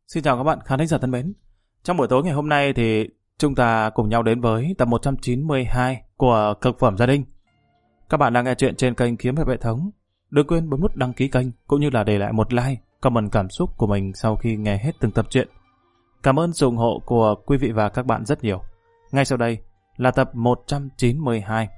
Xin chào các bạn khán thính giả thân mến. Trong buổi tối ngày hôm nay thì chúng ta cùng nhau đến với tập 192 của Cực phẩm gia đình. Các bạn đang nghe chuyện trên kênh Kiếm Hiệp Hệ Thống. Đừng quên bấm nút đăng ký kênh cũng như là để lại một like, comment cảm xúc của mình sau khi nghe hết từng tập truyện. Cảm ơn sự ủng hộ của quý vị và các bạn rất nhiều. Ngay sau đây là tập 192.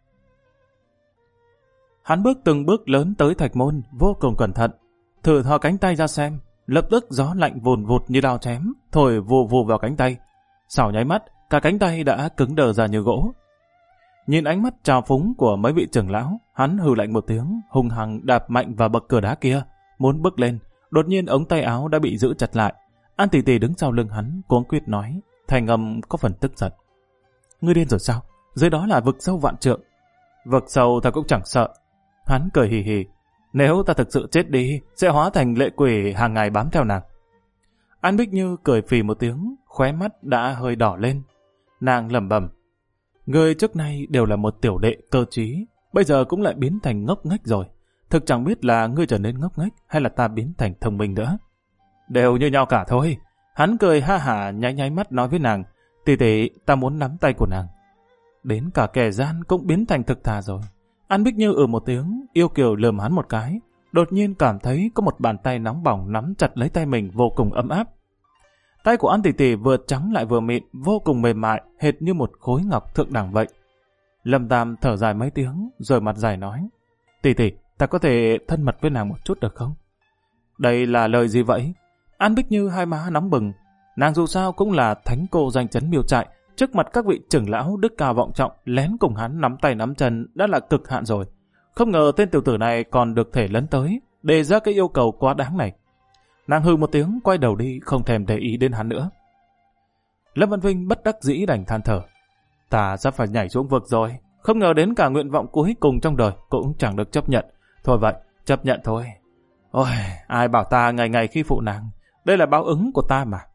Hắn bước từng bước lớn tới thạch môn vô cùng cẩn thận, thử thò cánh tay ra xem. Lập tức gió lạnh vùn vụt như đao chém, thổi vù vù vào cánh tay. Sau nháy mắt, cả cánh tay đã cứng đờ ra như gỗ. Nhìn ánh mắt trào phúng của mấy vị trưởng lão, hắn hừ lạnh một tiếng, hung hăng đạp mạnh vào bậc cửa đá kia, muốn bước lên. Đột nhiên ống tay áo đã bị giữ chặt lại. An Tỷ Tỷ đứng sau lưng hắn, cuống quýt nói, thành âm có phần tức giận: "Ngươi điên rồi sao? Dưới đó là vực sâu vạn trượng." "Vực sâu ta cũng chẳng sợ." Hắn cười hì hì. "Nếu ta thực sự chết đi, sẽ hóa thành lệ quỷ hàng ngày bám theo nàng." An Bích Như cười phì một tiếng, khóe mắt đã hơi đỏ lên. Nàng lẩm bẩm: "Ngươi trước nay đều là một tiểu đệ cơ trí, bây giờ cũng lại biến thành ngốc nghếch rồi. Thực chẳng biết là ngươi trở nên ngốc nghếch hay là ta biến thành thông minh nữa." "Đều như nhau cả thôi." Hắn cười ha hả nháy nháy mắt nói với nàng: "Tỷ tỷ, ta muốn nắm tay của nàng." Đến cả kẻ gian cũng biến thành thực thà rồi. An Bích Như một tiếng, yêu kiều lườm hắn một cái, đột nhiên cảm thấy có một bàn tay nóng bỏng nắm chặt lấy tay mình vô cùng ấm áp. Tay của An Tỷ Tỷ vừa trắng lại vừa mịn, vô cùng mềm mại, hệt như một khối ngọc thượng đẳng vậy. Lâm Tam thở dài mấy tiếng, rồi mặt dài nói: "Tỷ tỷ, ta có thể thân mật với nàng một chút được không?" "Đây là lời gì vậy?" An Bích Như hai má nóng bừng. Nàng dù sao cũng là thánh cô danh chấn Miêu Trại, trước mặt các vị trưởng lão đức cao vọng trọng, lén cùng hắn nắm tay nắm chân đã là cực hạn rồi. Không ngờ tên tiểu tử này còn được thể lấn tới, đề ra cái yêu cầu quá đáng này. Nàng hừ một tiếng, quay đầu đi, không thèm để ý đến hắn nữa. Lâm Văn Vinh bất đắc dĩ đành than thở: "Ta sắp phải nhảy xuống vực rồi, không ngờ đến cả nguyện vọng cuối cùng trong đời cũng chẳng được chấp nhận. Thôi vậy, chấp nhận thôi. Ôi, ai bảo ta ngày ngày khi phụ nàng, đây là báo ứng của ta mà."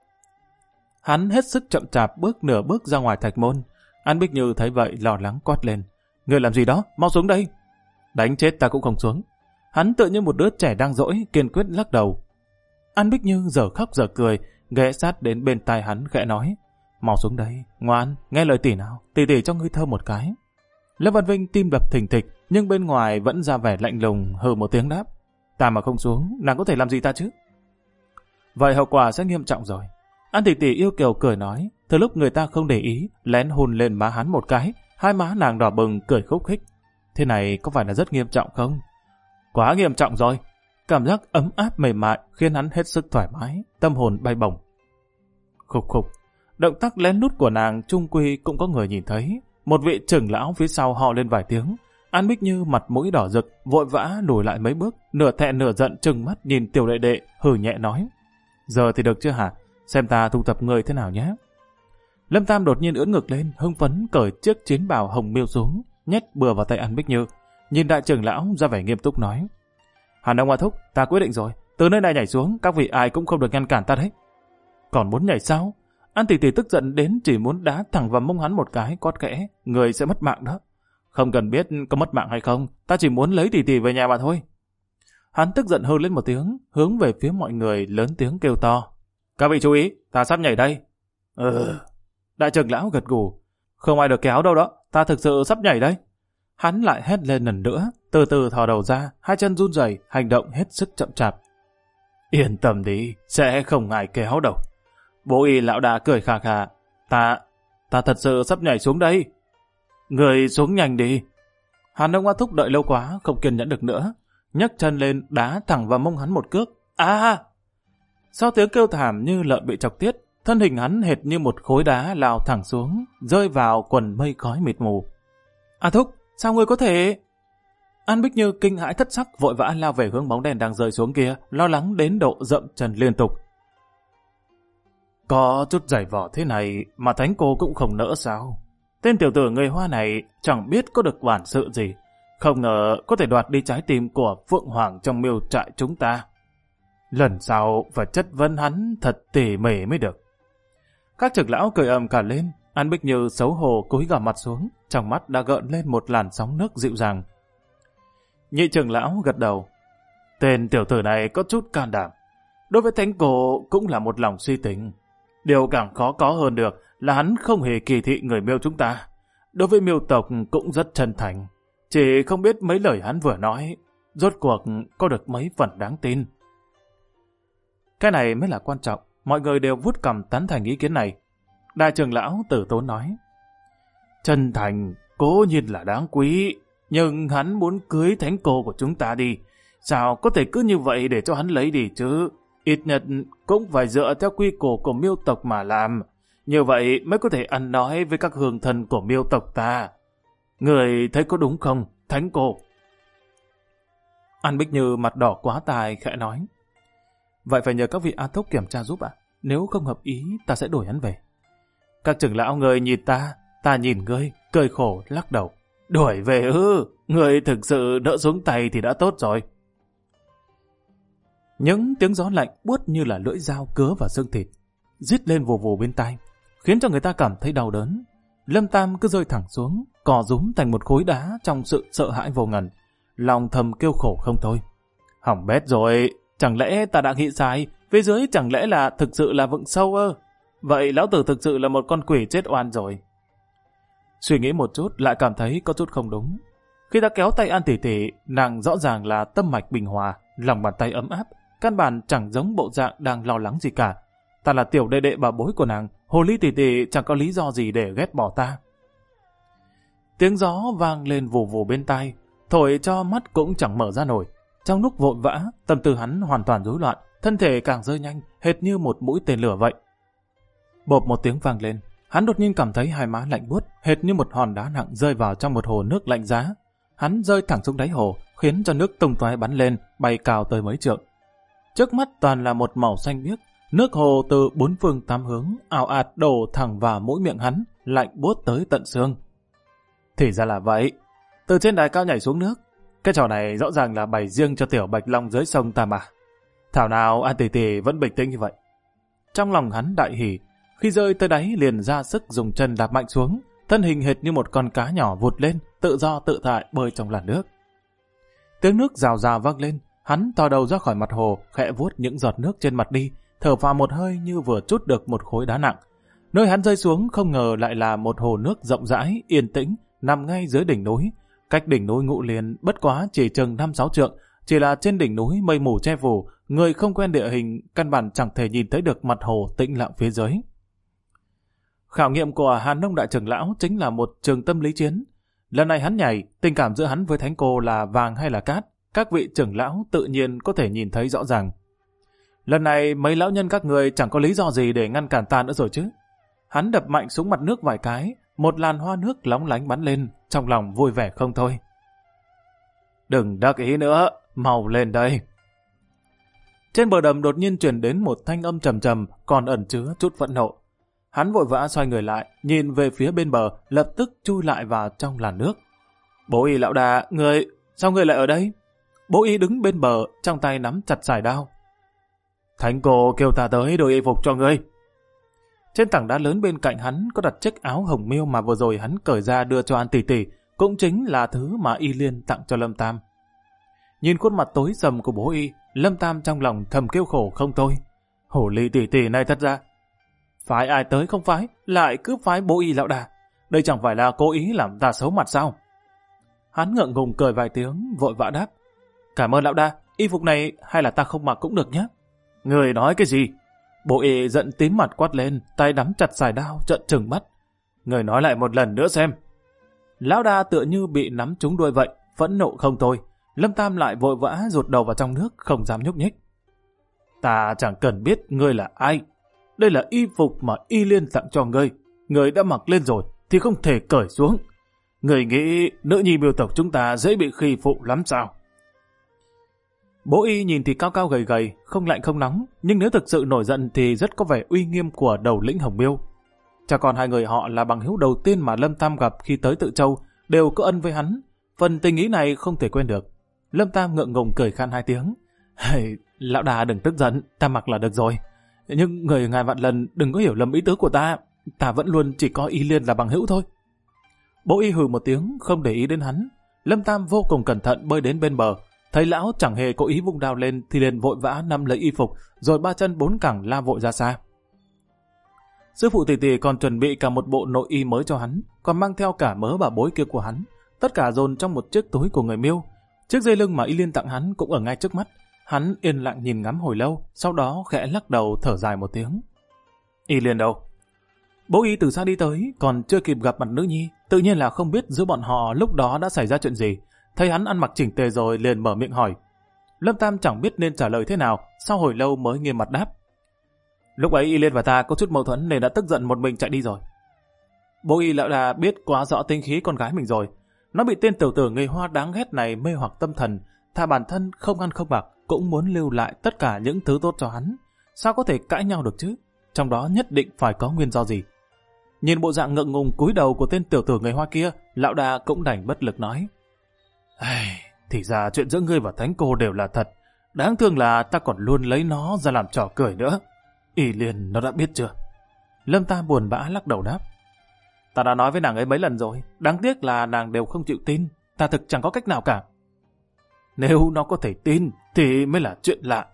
Hắn hết sức chậm chạp bước nửa bước ra ngoài thạch môn. An Bích Như thấy vậy lo lắng quát lên: "Ngươi làm gì đó, mau xuống đây." "Đánh chết ta cũng không xuống." Hắn tựa như một đứa trẻ đang dỗi, kiên quyết lắc đầu. An Bích Như giờ khóc giờ cười, ghé sát đến bên tai hắn khẽ nói: "Mau xuống đây, ngoan, nghe lời tỷ nào, tỷ tỷ cho ngươi thơm một cái." Lâm Văn Vinh tim đập thình thịch, nhưng bên ngoài vẫn ra vẻ lạnh lùng, hừ một tiếng đáp: "Ta mà không xuống, nàng có thể làm gì ta chứ?" Vậy hậu quả sẽ nghiêm trọng rồi. An Tỷ Tỷ yêu kiều cười nói, từ lúc người ta không để ý, lén hôn lên má hắn một cái, hai má nàng đỏ bừng cười khúc khích. Thế này có phải là rất nghiêm trọng không? Quá nghiêm trọng rồi. Cảm giác ấm áp mềm mại khiến hắn hết sức thoải mái, tâm hồn bay bổng. Khục khục, động tác lén lút của nàng chung quy cũng có người nhìn thấy. Một vị trưởng lão phía sau họ lên vài tiếng. An Bích Như mặt mũi đỏ rực, vội vã lùi lại mấy bước, nửa thẹn nửa giận trừng mắt nhìn tiểu đệ đệ, hừ nhẹ nói: "Giờ thì được chưa hả? Xem ta thu thập người thế nào nhé." Lâm Tam đột nhiên ưỡn ngực lên, hưng phấn cởi chiếc chiến bào hồng miêu xuống, nhét bừa vào tay An Bích Như. Nhìn đại trưởng lão ra vẻ nghiêm túc nói: "Hàn Đông Hoa Thúc, ta quyết định rồi, từ nơi này nhảy xuống, các vị ai cũng không được ngăn cản ta đấy." "Còn muốn nhảy sao?" An Tỷ Tỷ tức giận đến chỉ muốn đá thẳng vào mông hắn một cái, quát khẽ: "Người sẽ mất mạng đó." "Không cần biết có mất mạng hay không, ta chỉ muốn lấy Tỷ Tỷ về nhà mà thôi." Hắn tức giận hừ lên một tiếng, hướng về phía mọi người lớn tiếng kêu to: "Các vị chú ý, ta sắp nhảy đây." Đại trưởng lão gật gù: "Không ai được kéo đâu đó, ta thực sự sắp nhảy đây." Hắn lại hét lên lần nữa, từ từ thò đầu ra, hai chân run rẩy, hành động hết sức chậm chạp. "Yên tâm đi, sẽ không ai kéo đâu." Bố y lão đà cười khà khà: Ta thật sự sắp nhảy xuống đây." "Người xuống nhanh đi." Hàn Đông Hoa Thúc đợi lâu quá, không kiên nhẫn được nữa, nhấc chân lên đá thẳng vào mông hắn một cước. Sau tiếng kêu thảm như lợn bị chọc tiết, thân hình hắn hệt như một khối đá lao thẳng xuống, rơi vào quần mây khói mịt mù. "A Thúc, sao ngươi có thể?" An Bích Như kinh hãi thất sắc, vội vã lao về hướng bóng đèn đang rơi xuống kia, lo lắng đến độ dậm chân liên tục. "Có chút giày vỏ thế này mà thánh cô cũng không nỡ sao? Tên tiểu tử người Hoa này chẳng biết có được bản sự gì, không ngờ có thể đoạt đi trái tim của Phượng Hoàng trong Miêu Trại chúng ta. Lần sau phải chất vấn hắn thật tỉ mỉ mới được." Các trưởng lão cười ầm cả lên. An Bích Như xấu hổ cúi gằm mặt xuống, trong mắt đã gợn lên một làn sóng nước dịu dàng. Nhị trưởng lão gật đầu: "Tên tiểu tử này có chút can đảm. Đối với thánh cô cũng là một lòng suy tình. Điều càng khó có hơn được là hắn không hề kỳ thị người Miêu chúng ta. Đối với Miêu tộc cũng rất chân thành. Chỉ không biết mấy lời hắn vừa nói, rốt cuộc có được mấy phần đáng tin. Cái này mới là quan trọng. Mọi người đều vuốt cằm tán thành ý kiến này. Đại trưởng lão Tử Tốn nói, chân thành cố nhiên là đáng quý, nhưng hắn muốn cưới thánh cô của chúng ta đi. Sao có thể cứ như vậy để cho hắn lấy đi chứ? Ít nhất cũng phải dựa theo quy củ của Miêu tộc mà làm. Như vậy mới có thể ăn nói với các hương thân của Miêu tộc ta. Người thấy có đúng không, thánh cô? An Bích Như mặt đỏ quá tài khẽ nói, vậy phải nhờ các vị A Thúc kiểm tra giúp ạ. Nếu không hợp ý ta sẽ đổi hắn về. Các trưởng lão người nhìn ta nhìn ngươi, cười khổ lắc đầu. Đuổi về ư? Người thực sự đỡ xuống tay thì đã tốt rồi. Những tiếng gió lạnh buốt như là lưỡi dao cứa vào xương thịt, rít lên vù vù bên tai, khiến cho người ta cảm thấy đau đớn. Lâm Tam cứ rơi thẳng xuống, cò rúm thành một khối đá trong sự sợ hãi vô ngần, lòng thầm kêu khổ không thôi. Hỏng bét rồi, chẳng lẽ ta đã nghĩ sai? Phía dưới chẳng lẽ là thực sự là vựng sâu ơ? Vậy lão tử thực sự là một con quỷ chết oan rồi. Suy nghĩ một chút lại cảm thấy có chút không đúng. Khi ta kéo tay An tỷ tỷ, nàng rõ ràng là tâm mạch bình hòa, lòng bàn tay ấm áp, căn bản chẳng giống bộ dạng đang lo lắng gì cả. Ta là tiểu đệ đệ bà bối của nàng, hồ ly tỷ tỷ chẳng có lý do gì để ghét bỏ ta. Tiếng gió vang lên vù vù bên tai, thổi cho mắt cũng chẳng mở ra nổi. Trong lúc vội vã, tâm tư hắn hoàn toàn rối loạn, thân thể càng rơi nhanh, hệt như một mũi tên lửa vậy. Bộp một tiếng vang lên, hắn đột nhiên cảm thấy hai má lạnh buốt, hệt như một hòn đá nặng rơi vào trong một hồ nước lạnh giá. Hắn rơi thẳng xuống đáy hồ, khiến cho nước tung tóe bắn lên, bay cao tới mấy trượng. Trước mắt toàn là một màu xanh biếc, nước hồ từ bốn phương tám hướng ào ạt đổ thẳng vào mũi miệng hắn, lạnh buốt tới tận xương. Thì ra là vậy, từ trên đài cao nhảy xuống nước. Cái trò này rõ ràng là bày riêng cho tiểu Bạch Long dưới sông ta mà. Thảo nào An tỷ tỷ vẫn bình tĩnh như vậy. Trong lòng hắn đại hỉ, khi rơi tới đáy liền ra sức dùng chân đạp mạnh xuống, thân hình hệt như một con cá nhỏ vụt lên, tự do tự tại bơi trong làn nước. Tiếng nước rào rào vang lên, hắn thò đầu ra khỏi mặt hồ, khẽ vuốt những giọt nước trên mặt đi, thở phào một hơi như vừa trút được một khối đá nặng. Nơi hắn rơi xuống không ngờ lại là một hồ nước rộng rãi, yên tĩnh, nằm ngay dưới đỉnh núi. Cách đỉnh núi Ngũ Liên bất quá chỉ chừng 5-6 trượng, chỉ là trên đỉnh núi mây mù che phủ, người không quen địa hình căn bản chẳng thể nhìn thấy được mặt hồ tĩnh lặng phía dưới. Khảo nghiệm của Hàn Nông đại trưởng lão chính là một trường tâm lý chiến. Lần này hắn nhảy, tình cảm giữa hắn với thánh cô là vàng hay là cát, các vị trưởng lão tự nhiên có thể nhìn thấy rõ ràng. Lần này mấy lão nhân các người chẳng có lý do gì để ngăn cản ta nữa rồi chứ. Hắn đập mạnh xuống mặt nước vài cái, một làn hoa nước lóng lánh bắn lên, trong lòng vui vẻ không thôi. Đừng đắc ý nữa, mau lên đây. Trên bờ đầm đột nhiên truyền đến một thanh âm trầm trầm, còn ẩn chứa chút phẫn nộ. Hắn vội vã xoay người lại, nhìn về phía bên bờ, lập tức chui lại vào trong làn nước. Bố Y lão đà, sao người lại ở đây? Bố Y đứng bên bờ, trong tay nắm chặt sải đao. Thánh cô kêu ta tới đổi y phục cho ngươi. Trên tảng đá lớn bên cạnh hắn có đặt chiếc áo hồng miêu mà vừa rồi hắn cởi ra đưa cho An tỷ tỷ, cũng chính là thứ mà Y Liên tặng cho Lâm Tam. Nhìn khuôn mặt tối sầm của bố Y, Lâm Tam trong lòng thầm kêu khổ không thôi. Hổ ly tỷ tỷ này thật ra, phái ai tới không phái, lại cứ phái bố Y lão đà. Đây chẳng phải là cố ý làm ta xấu mặt sao? Hắn ngượng ngùng cười vài tiếng, vội vã đáp. Cảm ơn lão đà, y phục này hay là ta không mặc cũng được nhé. Người nói cái gì? Bố Y giận tím mặt quát lên, tay nắm chặt sải đao, trợn trừng mắt. Người nói lại một lần nữa xem. Lão đà tựa như bị nắm trúng đuôi vậy, phẫn nộ không thôi. Lâm Tam lại vội vã rụt đầu vào trong nước, không dám nhúc nhích. Ta chẳng cần biết ngươi là ai. Đây là y phục mà Y Liên tặng cho ngươi. Ngươi đã mặc lên rồi thì không thể cởi xuống. Ngươi nghĩ nữ nhi Miêu tộc chúng ta dễ bị khi phụ lắm sao? Bố Y nhìn thì cao cao gầy gầy, không lạnh không nóng, nhưng nếu thực sự nổi giận thì rất có vẻ uy nghiêm của đầu lĩnh Hồng Miêu. Cha con hai người họ là bằng hữu đầu tiên mà Lâm Tam gặp khi tới Tự Châu, đều có ân với hắn. Phần tình ý này không thể quên được. Lâm Tam ngượng ngùng cười khan hai tiếng. Lão đà đừng tức giận, ta mặc là được rồi. Nhưng người ngài vạn lần đừng có hiểu lầm ý tứ của ta. Ta vẫn luôn chỉ có Y Liên là bằng hữu thôi. Bố Y hừ một tiếng, không để ý đến hắn. Lâm Tam vô cùng cẩn thận bơi đến bên bờ. Thấy lão chẳng hề có ý vung đao lên thì liền vội vã nắm lấy y phục, rồi ba chân bốn cẳng la vội ra xa. Sư phụ tỷ tỷ còn chuẩn bị cả một bộ nội y mới cho hắn, còn mang theo cả mớ bà bối kia của hắn, tất cả dồn trong một chiếc túi của người Miêu. Chiếc dây lưng mà Y Liên tặng hắn cũng ở ngay trước mắt. Hắn yên lặng nhìn ngắm hồi lâu, sau đó khẽ lắc đầu thở dài một tiếng. Y Liên đâu? Bố Y từ xa đi tới, còn chưa kịp gặp mặt nữ nhi, tự nhiên là không biết giữa bọn họ lúc đó đã xảy ra chuyện gì. Thấy hắn ăn mặc chỉnh tề rồi liền mở miệng hỏi. Lâm Tam chẳng biết nên trả lời thế nào, sau hồi lâu mới nghiêm mặt đáp. Lúc ấy Y Liên và ta có chút mâu thuẫn nên đã tức giận một mình chạy đi rồi. Bố Y lão là biết quá rõ tính khí con gái mình rồi. Nó bị tên tiểu tử người Hoa đáng ghét này mê hoặc tâm thần, thà bản thân không ăn không mặc cũng muốn lưu lại tất cả những thứ tốt cho hắn. Sao có thể cãi nhau được chứ? Trong đó nhất định phải có nguyên do gì. Nhìn bộ dạng ngượng ngùng cúi đầu của tên tiểu tử người Hoa kia, lão đà cũng đành bất lực nói. Thì ra chuyện giữa ngươi và Thánh cô đều là thật. Đáng thương là ta còn luôn lấy nó ra làm trò cười nữa. Y Liên nó đã biết chưa? Lâm Tam buồn bã lắc đầu đáp. Ta đã nói với nàng ấy mấy lần rồi, đáng tiếc là nàng đều không chịu tin, ta thực chẳng có cách nào cả. Nếu nó có thể tin thì mới là chuyện lạ.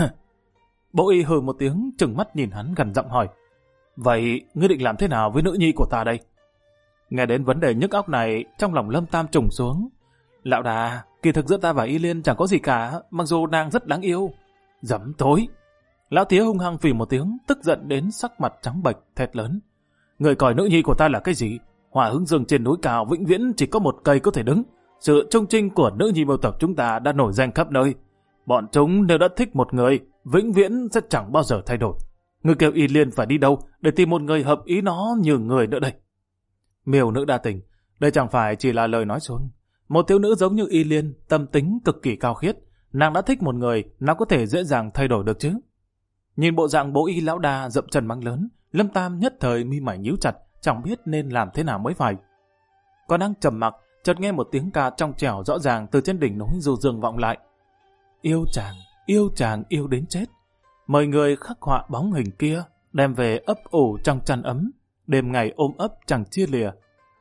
Bố Y hừ một tiếng, trừng mắt nhìn hắn gằn giọng hỏi. Vậy ngươi định làm thế nào với nữ nhi của ta đây? Nghe đến vấn đề nhức óc này, trong lòng Lâm Tam trùng xuống. Lão đà, kỳ thực giữa ta và Y Liên chẳng có gì cả, mặc dù nàng rất đáng yêu. Dẫm tối. Lão tía hung hăng phì một tiếng, tức giận đến sắc mặt trắng bệch, thét lớn. Người coi nữ nhi của ta là cái gì? Hỏa Hứng Dương trên núi cao vĩnh viễn chỉ có một cây có thể đứng. Sự trung trinh của nữ nhi Miêu tộc chúng ta đã nổi danh khắp nơi. Bọn chúng nếu đã thích một người, vĩnh viễn sẽ chẳng bao giờ thay đổi. Người kêu Y Liên phải đi đâu để tìm một người hợp ý nó như người nữa đây? Miêu nữ đa tình, đây chẳng phải chỉ là lời nói suông. Một thiếu nữ giống như Y Liên, tâm tính cực kỳ cao khiết, nàng đã thích một người, nào có thể dễ dàng thay đổi được chứ? Nhìn bộ dạng bố Y lão đa dậm chân mắng lớn, Lâm Tam nhất thời mi mày nhíu chặt, chẳng biết nên làm thế nào mới phải. Còn đang trầm mặc, chợt nghe một tiếng ca trong trẻo rõ ràng từ trên đỉnh núi du dương vọng lại. Yêu chàng yêu đến chết. Mời người khắc họa bóng hình kia, đem về ấp ủ trong chăn ấm, đêm ngày ôm ấp chẳng chia lìa.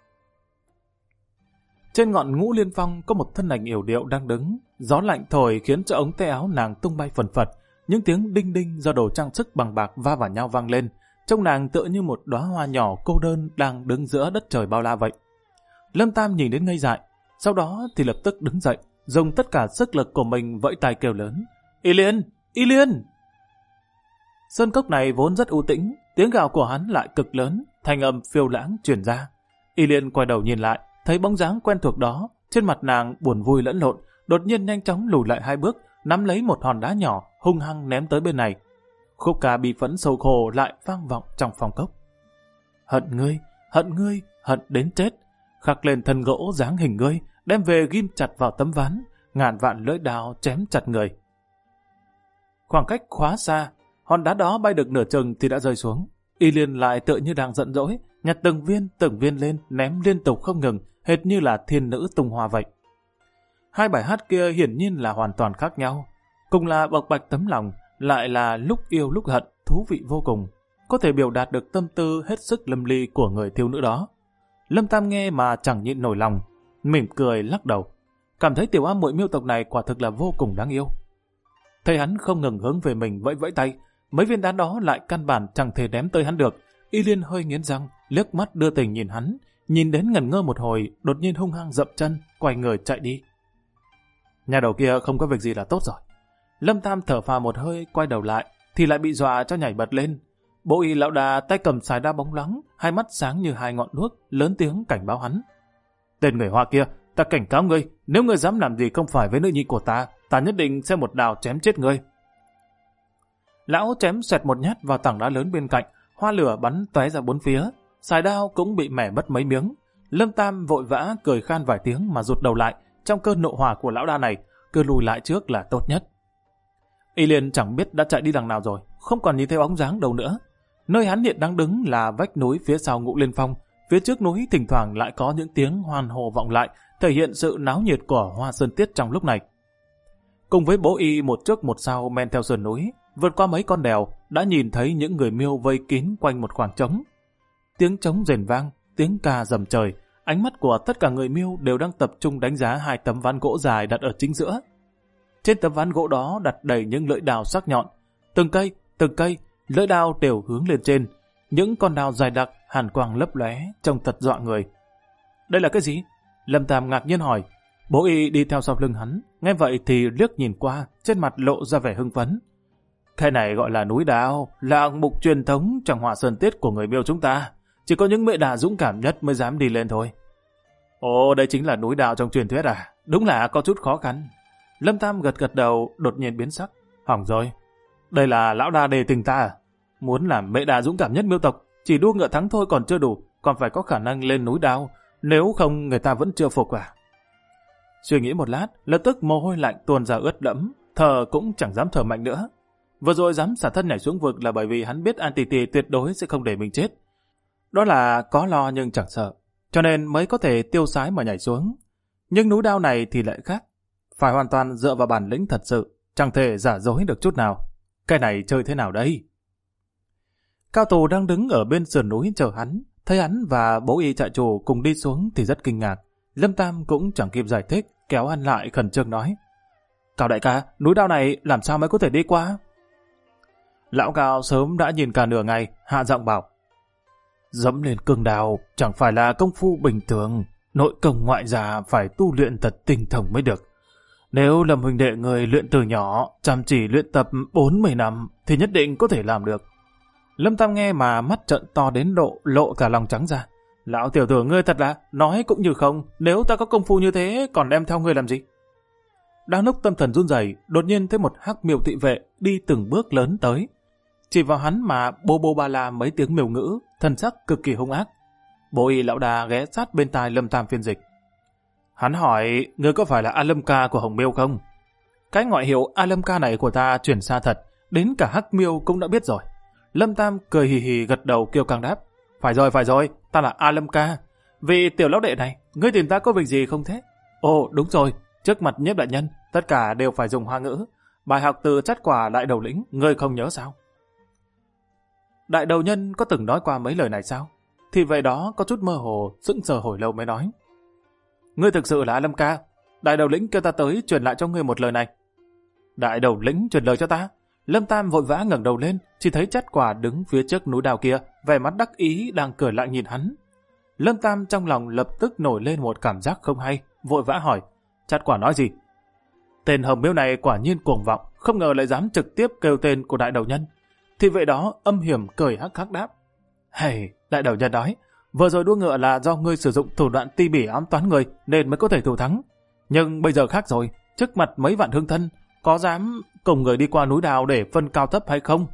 Trên ngọn Ngũ Liên Phong có một thân ảnh yểu điệu đang đứng, gió lạnh thổi khiến cho ống tay áo nàng tung bay phần phật, những tiếng đinh đinh do đồ trang sức bằng bạc va vào nhau vang lên, trông nàng tựa như một đóa hoa nhỏ cô đơn đang đứng giữa đất trời bao la vậy. Lâm Tam nhìn đến ngây dại, sau đó thì lập tức đứng dậy, dùng tất cả sức lực của mình vẫy tay kêu lớn. Y Liên! Y Liên! Sơn cốc này vốn rất u tĩnh, tiếng gào của hắn lại cực lớn, thanh âm phiêu lãng truyền ra. Y Liên quay đầu nhìn lại, thấy bóng dáng quen thuộc đó, trên mặt nàng buồn vui lẫn lộn, đột nhiên nhanh chóng lùi lại 2 bước, nắm lấy một hòn đá nhỏ, hung hăng ném tới bên này. Khúc ca bi phẫn sầu khổ lại vang vọng trong phòng cốc. Hận ngươi, hận đến chết, khắc lên thân gỗ dáng hình ngươi, đem về ghim chặt vào tấm ván, ngàn vạn lưỡi đao chém chặt người. Khoảng cách khá xa, hòn đá đó bay được nửa chừng thì đã rơi xuống. Y Liên lại tựa như đang giận dỗi, nhặt từng viên lên, ném liên tục không ngừng, hệt như là thiên nữ tung hoa vậy. Hai bài hát kia hiển nhiên là hoàn toàn khác nhau, cùng là bộc bạch tấm lòng, lại là lúc yêu lúc hận, thú vị vô cùng, có thể biểu đạt được tâm tư hết sức lâm ly của người thiếu nữ đó. Lâm Tam nghe mà chẳng nhịn nổi lòng, mỉm cười lắc đầu, cảm thấy tiểu am muội Miêu tộc này quả thực là vô cùng đáng yêu. Thấy hắn không ngừng hướng về mình vẫy vẫy tay, mấy viên đá đó lại căn bản chẳng thể ném tới hắn được. Y Liên hơi nghiến răng, liếc mắt đưa tình nhìn hắn, nhìn đến ngẩn ngơ một hồi, đột nhiên hung hăng dậm chân, quay người chạy đi. Nhà đầu kia không có việc gì là tốt rồi. Lâm Tam thở phào một hơi, quay đầu lại, thì lại bị dọa cho nhảy bật lên. Bố Y lão đà tay cầm xài đao bóng loáng, hai mắt sáng như 2 ngọn đuốc, lớn tiếng cảnh báo hắn. Tên người Hoa kia, ta cảnh cáo ngươi, nếu ngươi dám làm gì không phải với nữ nhi của ta, ta nhất định sẽ một đao chém chết ngươi. Lão chém xoẹt một nhát vào tảng đá lớn bên cạnh, hoa lửa bắn tóe ra 4 phía, xài đao cũng bị mẻ mất mấy miếng. Lâm Tam vội vã cười khan vài tiếng mà rụt đầu lại, trong cơn nộ hỏa của lão đa này, cứ lùi lại trước là tốt nhất. Y Liên chẳng biết đã chạy đi đằng nào rồi, không còn nhìn thấy bóng dáng đâu nữa. Nơi hắn hiện đang đứng là vách núi phía sau Ngũ Liên Phong, phía trước núi thỉnh thoảng lại có những tiếng hoan hô vọng lại, thể hiện sự náo nhiệt của Hoa Sơn Tiết trong lúc này. Cùng với bố Y một trước một sau men theo sườn núi, vượt qua mấy con đèo, đã nhìn thấy những người Miêu vây kín quanh một khoảng trống. Tiếng trống rền vang, tiếng ca rầm trời, ánh mắt của tất cả người Miêu đều đang tập trung đánh giá 2 tấm ván gỗ dài đặt ở chính giữa. Trên tấm ván gỗ đó đặt đầy những lưỡi đao sắc nhọn. Từng cây, lưỡi đao đều hướng lên trên. Những con đao dài đặc, hàn quang lấp lóe, trông thật dọa người. Đây là cái gì? Lâm Tam ngạc nhiên hỏi. Bố y đi theo sau lưng hắn, nghe vậy thì liếc nhìn qua, trên mặt lộ ra vẻ hưng phấn. Cái này gọi là núi đao, là hạng mục truyền thống trong họa sơn tiết của người Miêu chúng ta. Chỉ có những mẹ đà dũng cảm nhất mới dám đi lên thôi. Ồ, đây chính là núi đao trong truyền thuyết à? Đúng là có chút khó khăn. Lâm Tam gật đầu, đột nhiên biến sắc. Hỏng rồi, đây là lão đa đề tình ta à? Muốn làm mẹ đà dũng cảm nhất Miêu tộc, chỉ đua ngựa thắng thôi còn chưa đủ, còn phải có khả năng lên núi đao, nếu không người ta vẫn chưa phục à? Suy nghĩ một lát, lập tức mồ hôi lạnh tuôn ra ướt đẫm, thở cũng chẳng dám thở mạnh nữa. Vừa rồi dám xả thân nhảy xuống vực là bởi vì hắn biết An Tỷ Tỷ tuyệt đối sẽ không để mình chết. Đó là có lo nhưng chẳng sợ, cho nên mới có thể tiêu sái mà nhảy xuống. Nhưng núi đao này thì lại khác, phải hoàn toàn dựa vào bản lĩnh thật sự, chẳng thể giả dối được chút nào. Cái này chơi thế nào đây? Cao Tù đang đứng ở bên sườn núi chờ hắn, thấy hắn và bố y trại chủ cùng đi xuống thì rất kinh ngạc. Lâm Tam cũng chẳng kịp giải thích, kéo hắn lại khẩn trương nói. Cao đại ca, núi đao này làm sao mới có thể đi qua? Lão Cao sớm đã nhìn cả nửa ngày, hạ giọng bảo. Dẫm lên cương đao chẳng phải là công phu bình thường, nội công ngoại gia phải tu luyện thật tinh thông mới được. Nếu Lâm huynh đệ người luyện từ nhỏ, chăm chỉ luyện tập 40 năm thì nhất định có thể làm được. Lâm Tam nghe mà mắt trợn to đến độ lộ cả lòng trắng ra. Lão tiểu tử ngươi thật là nói cũng như không, nếu ta có công phu như thế còn đem theo ngươi làm gì? Đang lúc tâm thần run rẩy, đột nhiên thấy một hắc miêu thị vệ đi từng bước lớn tới. Chỉ vào hắn mà bô bô ba la mấy tiếng miêu ngữ, thần sắc cực kỳ hung ác. Bố y lão đà ghé sát bên tai Lâm Tam phiên dịch. Hắn hỏi, ngươi có phải là A Lâm Ca của Hồng Miêu không? Cái ngoại hiệu A Lâm Ca này của ta chuyển xa thật, đến cả hắc miêu cũng đã biết rồi. Lâm Tam cười hì hì gật đầu kêu căng đáp. Phải rồi, ta là A Lâm Ca. Vì tiểu lão đệ này, ngươi tìm ta có việc gì không thế? Ồ, đúng rồi, trước mặt Nhiếp đại nhân, tất cả đều phải dùng hoa ngữ. Bài học từ Trát Quả đại đầu lĩnh, ngươi không nhớ sao? Đại đầu nhân có từng nói qua mấy lời này sao? Thì vậy đó có chút mơ hồ, sững sờ hồi lâu mới nói. Ngươi thực sự là A Lâm Ca, đại đầu lĩnh kêu ta tới truyền lại cho ngươi một lời này. Đại đầu lĩnh truyền lời cho ta? Lâm Tam vội vã ngẩng đầu lên, chỉ thấy Trát Quả đứng phía trước núi đào kia, vẻ mặt đắc ý đang cười lại nhìn hắn. Lâm Tam trong lòng lập tức nổi lên một cảm giác không hay, vội vã hỏi, Trát Quả nói gì? Tên Hồng Miêu này quả nhiên cuồng vọng, không ngờ lại dám trực tiếp kêu tên của đại đầu nhân. Thì vậy đó âm hiểm cười hắc hắc đáp. Hey, đại đầu nhân nói, vừa rồi đua ngựa là do ngươi sử dụng thủ đoạn ti bỉ ám toán người nên mới có thể thủ thắng. Nhưng bây giờ khác rồi, trước mặt mấy vạn hương thân, có dám cùng người đi qua núi đào để phân cao thấp hay không?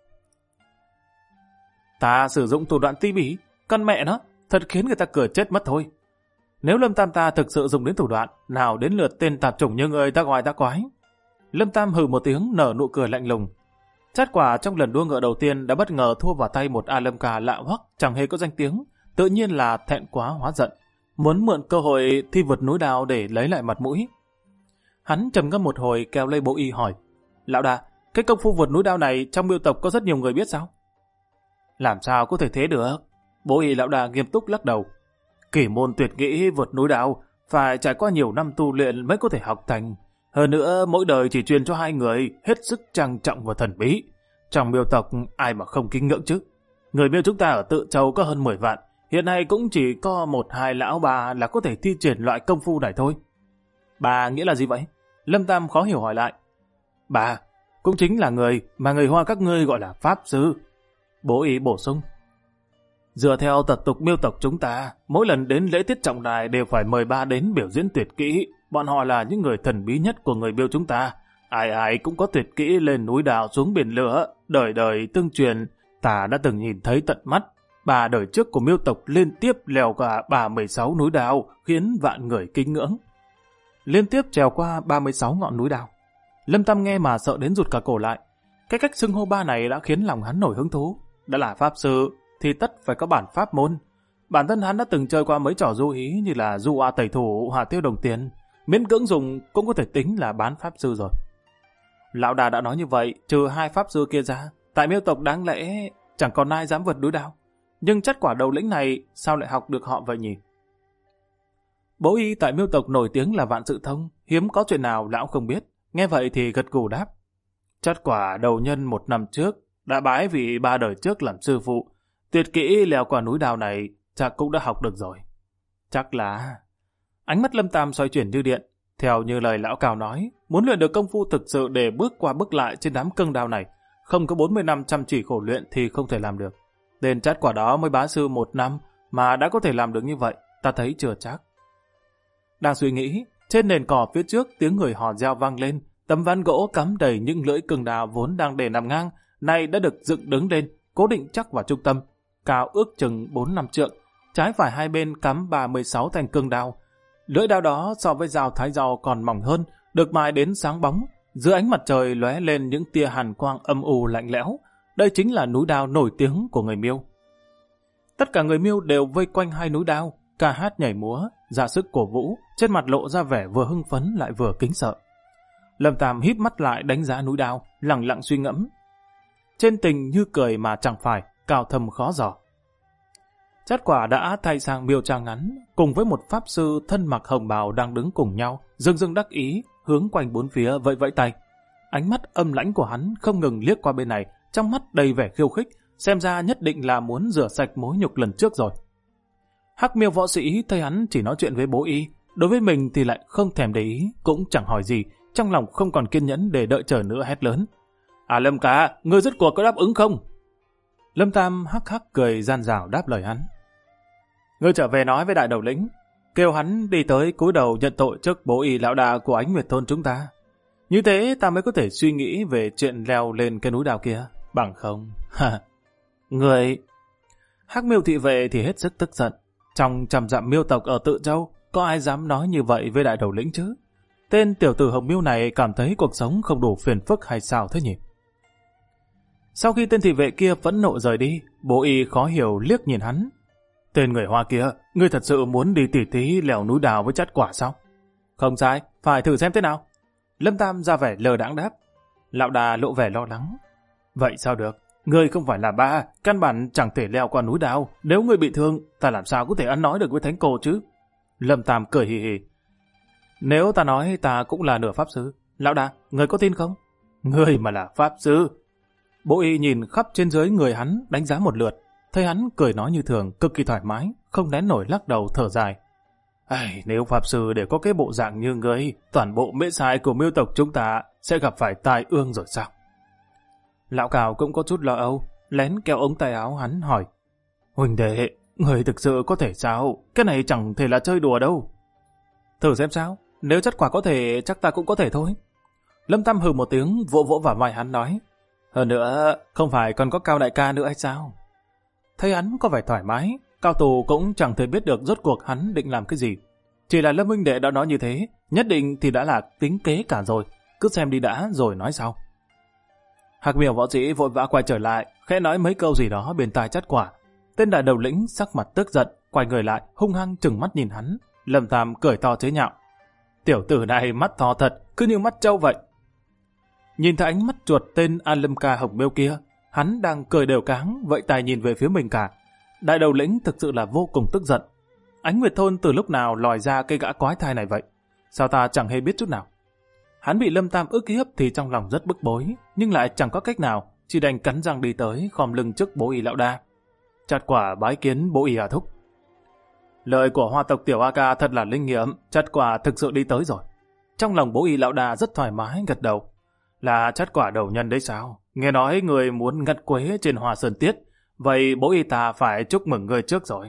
Ta sử dụng thủ đoạn ti bỉ, con mẹ nó, thật khiến người ta cười chết mất thôi. Nếu Lâm Tam ta thực sự dùng đến thủ đoạn, nào đến lượt tên tạp chủng như người ta gọi ta quái. Lâm Tam hừ một tiếng nở nụ cười lạnh lùng. Trát Quả trong lần đua ngựa đầu tiên đã bất ngờ thua vào tay một A Lâm Ca lạ hoắc, chẳng hề có danh tiếng, tự nhiên là thẹn quá hóa giận, muốn mượn cơ hội thi vượt núi đào để lấy lại mặt mũi. Hắn trầm ngâm một hồi kéo lấy bố y hỏi, lão đà, cái công phu vượt núi đao này trong Miêu tộc có rất nhiều người biết sao? Làm sao có thể thế được? Bố y lão đà nghiêm túc lắc đầu. Kỳ môn tuyệt kỹ vượt núi đao phải trải qua nhiều năm tu luyện mới có thể học thành. Hơn nữa mỗi đời chỉ truyền cho 2 người, hết sức trang trọng và thần bí. Trong Miêu tộc ai mà không kính ngưỡng chứ? Người Miêu chúng ta ở Tự Châu có hơn 10 vạn, hiện nay cũng chỉ có 1-2 lão bà là có thể thi triển loại công phu này thôi. Bà nghĩa là gì vậy? Lâm Tam khó hiểu hỏi lại. Bà cũng chính là người mà người Hoa các ngươi gọi là Pháp Sư. Bố ý bổ sung. Dựa theo tập tục Miêu tộc chúng ta, mỗi lần đến lễ tiết trọng đại đều phải mời bà đến biểu diễn tuyệt kỹ. Bọn họ là những người thần bí nhất của người Miêu chúng ta. Ai ai cũng có tuyệt kỹ lên núi đào xuống biển lửa, đời đời tương truyền. Ta đã từng nhìn thấy tận mắt. 3 đời trước của Miêu tộc liên tiếp leo cả 36 núi đào, khiến vạn người kính ngưỡng. Liên tiếp trèo qua 36 ngọn núi đào. Lâm Tam nghe mà sợ đến rụt cả cổ lại. Cái cách xưng hô ba này đã khiến lòng hắn nổi hứng thú. Đã là pháp sư thì tất phải có bản pháp môn. Bản thân hắn đã từng chơi qua mấy trò du hí như là du oa tẩy thủ, hỏa tiêu đồng tiền. Miễn cưỡng dùng cũng có thể tính là bán pháp sư rồi. Lão đà đã nói như vậy, trừ 2 pháp sư kia ra, tại Miêu tộc đáng lẽ chẳng còn ai dám vượt núi đao. Nhưng Trát Quả đầu lĩnh này sao lại học được họ vậy nhỉ? Bố y tại Miêu tộc nổi tiếng là vạn sự thông, hiếm có chuyện nào lão không biết. Nghe vậy thì gật gù đáp. Chắc quả đầu nhân 1 năm trước đã bái vị 3 đời trước làm sư phụ. Tuyệt kỹ leo qua núi đao này chắc cũng đã học được rồi. Chắc là... Ánh mắt Lâm Tam xoay chuyển như điện. Theo như lời lão Cao nói, muốn luyện được công phu thực sự để bước qua bước lại trên đám cương đao này, không có 40 năm chăm chỉ khổ luyện thì không thể làm được. Nên chắc quả đó mới bá sư 1 năm mà đã có thể làm được như vậy, ta thấy chưa chắc. Đang suy nghĩ, trên nền cỏ phía trước tiếng người hò reo vang lên, tấm ván gỗ cắm đầy những lưỡi cương đao vốn đang để nằm ngang, nay đã được dựng đứng lên, cố định chắc vào trung tâm, cao ước chừng 4-5 trượng, trái phải hai bên cắm 36 thanh cương đao. Lưỡi đao đó so với dao thái rau còn mỏng hơn, được mài đến sáng bóng, dưới ánh mặt trời lóe lên những tia hàn quang âm u lạnh lẽo. Đây chính là núi đao nổi tiếng của người Miêu. Tất cả người Miêu đều vây quanh hai núi đao, ca hát nhảy múa, ra sức cổ vũ, trên mặt lộ ra vẻ vừa hưng phấn lại vừa kính sợ. Lâm Tam híp mắt lại đánh giá núi đao, lặng lặng suy ngẫm. Trên tình như cười mà chẳng phải, cao thâm khó dò. Chát quả đã thay sang miêu trang ngắn, cùng với một pháp sư thân mặc hồng bào đang đứng cùng nhau, dưng dưng đắc ý, hướng quanh bốn phía vẫy vẫy tay. Ánh mắt âm lãnh của hắn không ngừng liếc qua bên này, trong mắt đầy vẻ khiêu khích, xem ra nhất định là muốn rửa sạch mối nhục lần trước rồi. Hắc Miêu võ sĩ thấy hắn chỉ nói chuyện với bố y, đối với mình thì lại không thèm để ý, cũng chẳng hỏi gì, trong lòng không còn kiên nhẫn để đợi chờ nữa, hét lớn. À Lâm ca, ngươi rốt cuộc có đáp ứng không? Lâm Tam hắc hắc cười gian dảo đáp lời hắn. Ngươi trở về nói với đại đầu lĩnh, kêu hắn đi tới cúi đầu nhận tội trước bố y lão đà của Ánh Nguyệt thôn chúng ta. Như thế ta mới có thể suy nghĩ về chuyện leo lên cái núi đào kia, bằng không. Người... Hắc Miêu thị vệ thì hết sức tức giận. Trong 100 dặm miêu tộc ở Tự Châu, có ai dám nói như vậy với đại đầu lĩnh chứ? Tên tiểu tử Hồng Miêu này cảm thấy cuộc sống không đủ phiền phức hay sao thế nhỉ? Sau khi tên thị vệ kia phẫn nộ rời đi, bố y khó hiểu liếc nhìn hắn. Tên người Hoa kia, ngươi thật sự muốn đi tỉ thí leo núi đào với chát quả sao? Không sai, phải thử xem thế nào. Lâm Tam ra vẻ lờ đãng đáp. Lão đà lộ vẻ lo lắng. Vậy sao được? Ngươi không phải là ba, căn bản chẳng thể leo qua núi đào. Nếu ngươi bị thương, ta làm sao có thể ăn nói được với thánh cô chứ? Lâm Tam cười hì hì. Nếu ta nói ta cũng là nửa pháp sư, lão đà, ngươi có tin không? Ngươi mà là pháp sư? Bố y nhìn khắp trên dưới người hắn, đánh giá một lượt. Thấy hắn cười nói như thường, cực kỳ thoải mái, không nén nổi lắc đầu thở dài. Nếu pháp sư để có cái bộ dạng như ngươi, toàn bộ mễ sai của miêu tộc chúng ta sẽ gặp phải tai ương rồi sao? Lão Cào cũng có chút lo âu, lén kéo ống tay áo hắn hỏi. Huỳnh đệ, người thực sự có thể sao? Cái này chẳng thể là chơi đùa đâu. Thử xem sao, nếu chất quả có thể, chắc ta cũng có thể thôi. Lâm Tam hừ một tiếng, vỗ vỗ vào vai hắn nói. Hơn nữa, không phải còn có Cao đại ca nữa hay sao? Thấy hắn có vẻ thoải mái, Cao Tù cũng chẳng thể biết được rốt cuộc hắn định làm cái gì. Chỉ là Lâm huynh đệ đã nói như thế, nhất định thì đã là tính kế cả rồi, cứ xem đi đã rồi nói sau. Hạc Miêu võ sĩ vội vã quay trở lại, khẽ nói mấy câu gì đó bên tai chát quả. Tên đại đầu lĩnh sắc mặt tức giận, quay người lại, hung hăng trừng mắt nhìn hắn. Lâm Tam cười to chế nhạo. Tiểu tử này mắt to thật, cứ như mắt trâu vậy. Nhìn thấy ánh mắt chuột tên An Lâm Ca Hồng Miêu kia, hắn đang cười đều cáng, vậy tài nhìn về phía mình cả. Đại đầu lĩnh thực sự là vô cùng tức giận. Ánh Nguyệt thôn từ lúc nào lòi ra cây gã quái thai này vậy? Sao ta chẳng hề biết chút nào? Hắn bị Lâm Tam ức hiếp thì trong lòng rất bức bối, nhưng lại chẳng có cách nào, chỉ đành cắn răng đi tới, khom lưng trước bố y lão đa. Chát quả bái kiến bố y à thúc. Lời của Hoa tộc tiểu A Ca thật là linh nghiệm, chát quả thực sự đi tới rồi. Trong lòng bố y lão đa rất thoải mái gật đầu. Là chát quả đầu nhân đấy sao? Nghe nói người muốn ngắt quế trên Hoa Sơn Tiết, vậy bố y ta phải chúc mừng người trước rồi.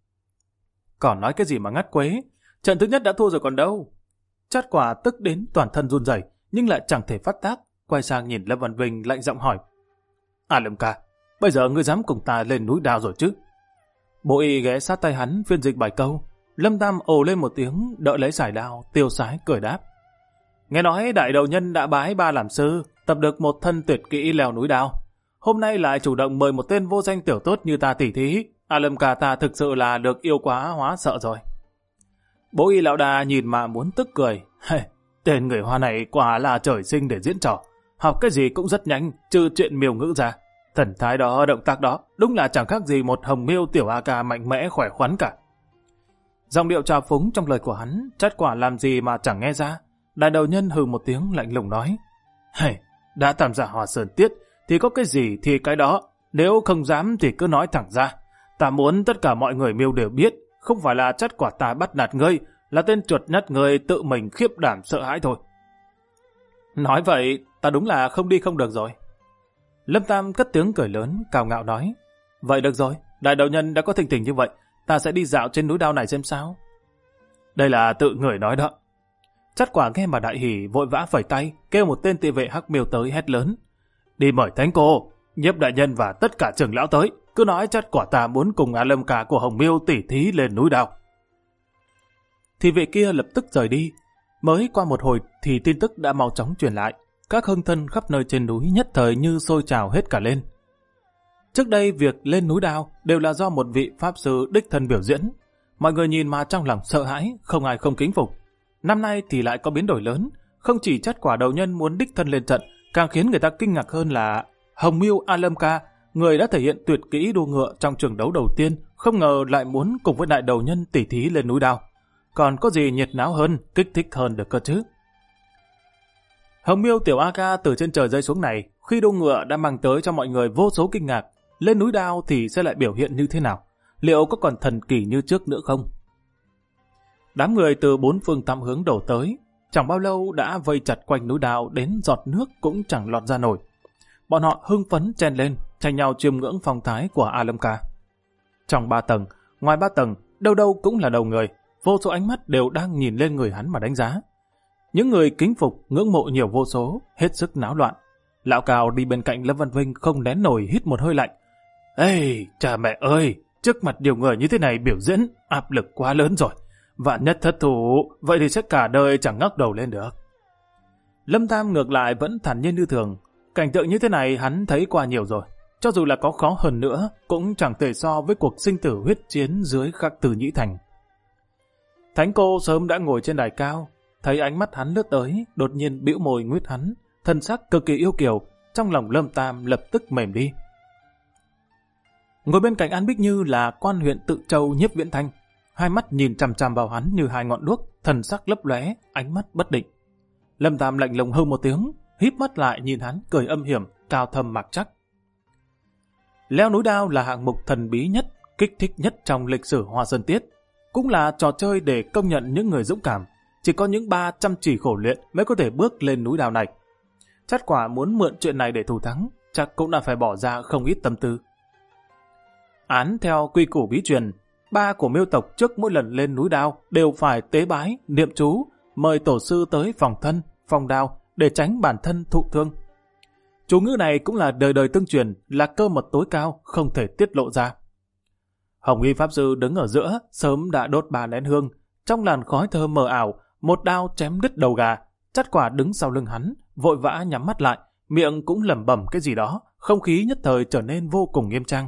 Còn nói cái gì mà ngắt quế? Trận thứ nhất đã thua rồi còn đâu. Chát quả tức đến toàn thân run rẩy, nhưng lại chẳng thể phát tác, quay sang nhìn Lâm Văn Vinh lạnh giọng hỏi. À Lâm ca, bây giờ ngươi dám cùng ta lên núi đao rồi chứ? Bố y ghé sát tay hắn phiên dịch bài câu. Lâm Tam ồ lên một tiếng, đỡ lấy sải đao, tiêu sái cười đáp. Nghe nói đại đầu nhân đã bái ba làm sư, tập được một thân tuyệt kỹ leo núi đao. Hôm nay lại chủ động mời một tên vô danh tiểu tốt như ta tỉ thí. À Lâm ca ta thực sự là được yêu quá hóa sợ rồi. Bố y lão đà nhìn mà muốn tức cười. Tên người Hoa này quả là trời sinh để diễn trò. Học cái gì cũng rất nhanh, trừ chuyện miêu ngữ ra. Thần thái đó, động tác đó, đúng là chẳng khác gì một Hồng Miêu tiểu A Ca mạnh mẽ khỏe khoắn cả. Dòng điệu trào phúng trong lời của hắn, chát quả làm gì mà chẳng nghe ra. Đại đầu nhân hừ một tiếng lạnh lùng nói, hey, đã tham gia Hòa Sơn Tiết thì có cái gì thì cái đó, nếu không dám thì cứ nói thẳng ra. Ta muốn tất cả mọi người Miêu đều biết, không phải là Chất Quả ta bắt nạt ngươi, là tên chuột nhất ngươi tự mình khiếp đảm sợ hãi thôi. Nói vậy, ta đúng là không đi không được rồi. Lâm Tam cất tiếng cười lớn, cao ngạo nói, vậy được rồi, đại đạo nhân đã có thình thình như vậy, ta sẽ đi dạo trên núi đao này xem sao. Đây là tự người nói đó. Chất Quả nghe mà đại hỉ, vội vã phẩy tay, kêu một tên thị vệ Hắc Miêu tới hét lớn, đi mời Thánh Cô, Nhiếp đại nhân và tất cả trưởng lão tới, cứ nói Chất Quả ta muốn cùng A Lâm Ca của Hồng Miêu tỉ thí lên núi đao. Thị vệ kia lập tức rời đi. Mới qua một hồi thì tin tức đã mau chóng truyền lại. Các hương thân khắp nơi trên núi nhất thời như sôi trào hết cả lên. Trước đây việc lên núi đao đều là do một vị pháp sư đích thân biểu diễn. Mọi người nhìn mà trong lòng sợ hãi, không ai không kính phục. Năm nay thì lại có biến đổi lớn. Không chỉ Chất Quả đầu nhân muốn đích thân lên trận, càng khiến người ta kinh ngạc hơn là Hồng Miêu A Lâm Ca, người đã thể hiện tuyệt kỹ đua ngựa trong trường đấu đầu tiên, không ngờ lại muốn cùng với đại đầu nhân tỉ thí lên núi đao. Còn có gì nhiệt náo hơn, kích thích hơn được cơ chứ? Hồng Miêu tiểu A Ca từ trên trời rơi xuống này, khi đua ngựa đã mang tới cho mọi người vô số kinh ngạc. Lên núi đao thì sẽ lại biểu hiện như thế nào? Liệu có còn thần kỳ như trước nữa không? Đám người từ bốn phương tám hướng đổ tới, chẳng bao lâu đã vây chặt quanh núi đao đến giọt nước cũng chẳng lọt ra nổi. Bọn họ hưng phấn chen lên, tranh nhau chiêm ngưỡng phong thái của A Lâm Ca. Trong 3 tầng, ngoài 3 tầng, đâu đâu cũng là đầu người, vô số ánh mắt đều đang nhìn lên người hắn mà đánh giá. Những người kính phục, ngưỡng mộ nhiều vô số, hết sức náo loạn. Lão Cao đi bên cạnh Lâm Văn Vinh không nén nổi hít một hơi lạnh. Ê, cha mẹ ơi, trước mặt nhiều người như thế này biểu diễn, áp lực quá lớn rồi. Vạn nhất thất thủ, vậy thì sẽ cả đời chẳng ngóc đầu lên được. Lâm Tam ngược lại vẫn thản nhiên như thường. Cảnh tượng như thế này hắn thấy qua nhiều rồi. Cho dù là có khó hơn nữa, cũng chẳng thể so với cuộc sinh tử huyết chiến dưới Khắc Tử Nhĩ Thành. Thánh Cô sớm đã ngồi trên đài cao, thấy ánh mắt hắn lướt tới, đột nhiên bĩu môi nguyết hắn, thân sắc cực kỳ yêu kiều, trong lòng Lâm Tam lập tức mềm đi. Ngồi bên cạnh An Bích Như là quan huyện Tự Châu Nhiếp Viễn Thanh, hai mắt nhìn chằm chằm vào hắn như hai ngọn đuốc, thần sắc lấp lóe, ánh mắt bất định. Lâm Tam lạnh lùng hừ một tiếng, híp mắt lại nhìn hắn cười âm hiểm, cao thâm mạc chắc. Leo núi đao là hạng mục thần bí nhất, kích thích nhất trong lịch sử Hoa Sơn Tiết, cũng là trò chơi để công nhận những người dũng cảm. Chỉ có những 300 chỉ khổ luyện mới có thể bước lên núi đao này. Chất Quả muốn mượn chuyện này để thủ thắng, chắc cũng đã phải bỏ ra không ít tâm tư. Án theo quy củ bí truyền, ba của Miêu tộc trước mỗi lần lên núi đao đều phải tế bái, niệm chú, mời tổ sư tới phòng thân, phòng đao để tránh bản thân thụ thương. Chú ngữ này cũng là đời đời tương truyền, là cơ mật tối cao, không thể tiết lộ ra. Hồng Y Pháp Sư đứng ở giữa, sớm đã đốt 3 nén hương, trong làn khói thơm mờ ảo, một đao chém đứt đầu gà. Chất Quả đứng sau lưng hắn, vội vã nhắm mắt lại, miệng cũng lẩm bẩm cái gì đó, không khí nhất thời trở nên vô cùng nghiêm trang.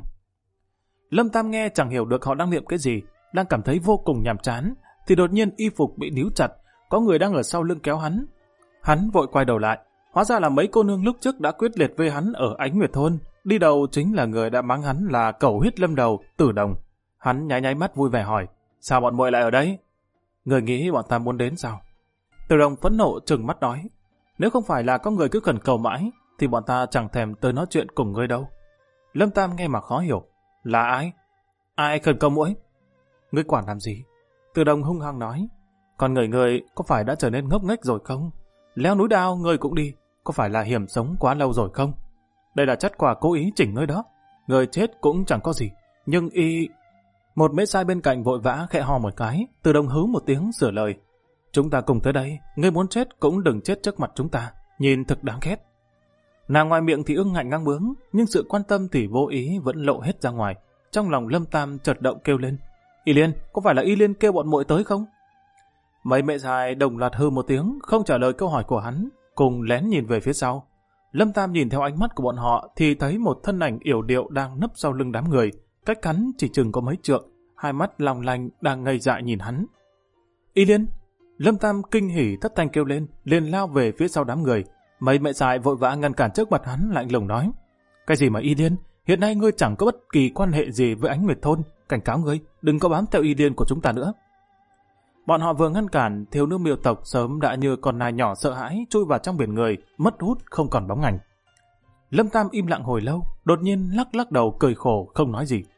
Lâm Tam nghe chẳng hiểu được họ đang niệm cái gì, đang cảm thấy vô cùng nhàm chán, thì đột nhiên y phục bị níu chặt, có người đang ở sau lưng kéo hắn. Hắn vội quay đầu lại, hóa ra là mấy cô nương lúc trước đã quyết liệt với hắn ở Ánh Nguyệt Thôn, đi đầu chính là người đã mắng hắn là cẩu huyết lâm đầu, Tử Đồng. Hắn nháy nháy mắt vui vẻ hỏi, sao bọn muội lại ở đây? Người nghĩ bọn ta muốn đến sao? Tử Đồng phẫn nộ trừng mắt nói, nếu không phải là có người cứ khẩn cầu mãi, thì bọn ta chẳng thèm tới nói chuyện cùng ngươi đâu. Lâm Tam nghe mà khó hiểu, là ai? Ai khẩn cầu muội? Ngươi quản làm gì? Tử Đồng hung hăng nói, còn người có phải đã trở nên ngốc nghếch rồi không? Leo núi đao ngươi cũng đi, có phải là hiểm sống quá lâu rồi không? Đây là Chất Quả cố ý chỉnh ngươi đó. Người chết cũng chẳng có gì, nhưng y... Một mễ sai bên cạnh vội vã khẽ hò một cái, Tử Đồng hứ một tiếng sửa lời. Chúng ta cùng tới đây, ngươi muốn chết cũng đừng chết trước mặt chúng ta, nhìn thực đáng ghét. Nàng ngoài miệng thì ưng ngạnh ngang bướng, nhưng sự quan tâm thì vô ý vẫn lộ hết ra ngoài. Trong lòng Lâm Tam chợt động kêu lên, Y Liên, có phải là Y Liên kêu bọn muội tới không? Mấy mẹ dài đồng loạt hư một tiếng, không trả lời câu hỏi của hắn, cùng lén nhìn về phía sau. Lâm Tam nhìn theo ánh mắt của bọn họ thì thấy một thân ảnh yểu điệu đang nấp sau lưng đám người, cách hắn chỉ chừng có mấy trượng, hai mắt long lanh đang ngây dại nhìn hắn. Y Liên! Lâm Tam kinh hỉ thất thanh kêu lên, liền lao về phía sau đám người. Mấy mẹ dài vội vã ngăn cản trước mặt hắn, lạnh lùng nói, cái gì mà Y Liên, hiện nay ngươi chẳng có bất kỳ quan hệ gì với Ánh Nguyệt Thôn, cảnh cáo ngươi đừng có bám theo Y Liên của chúng ta nữa. Bọn họ vừa ngăn cản, thiếu nữ Miêu tộc sớm đã như con nai nhỏ sợ hãi chui vào trong biển người, mất hút không còn bóng ảnh. Lâm Tam im lặng hồi lâu, đột nhiên lắc lắc đầu cười khổ không nói gì.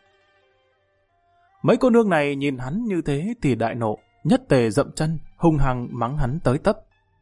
Mấy cô nương này nhìn hắn như thế thì đại nộ, nhất tề dậm chân, hung hăng mắng hắn tới tấp.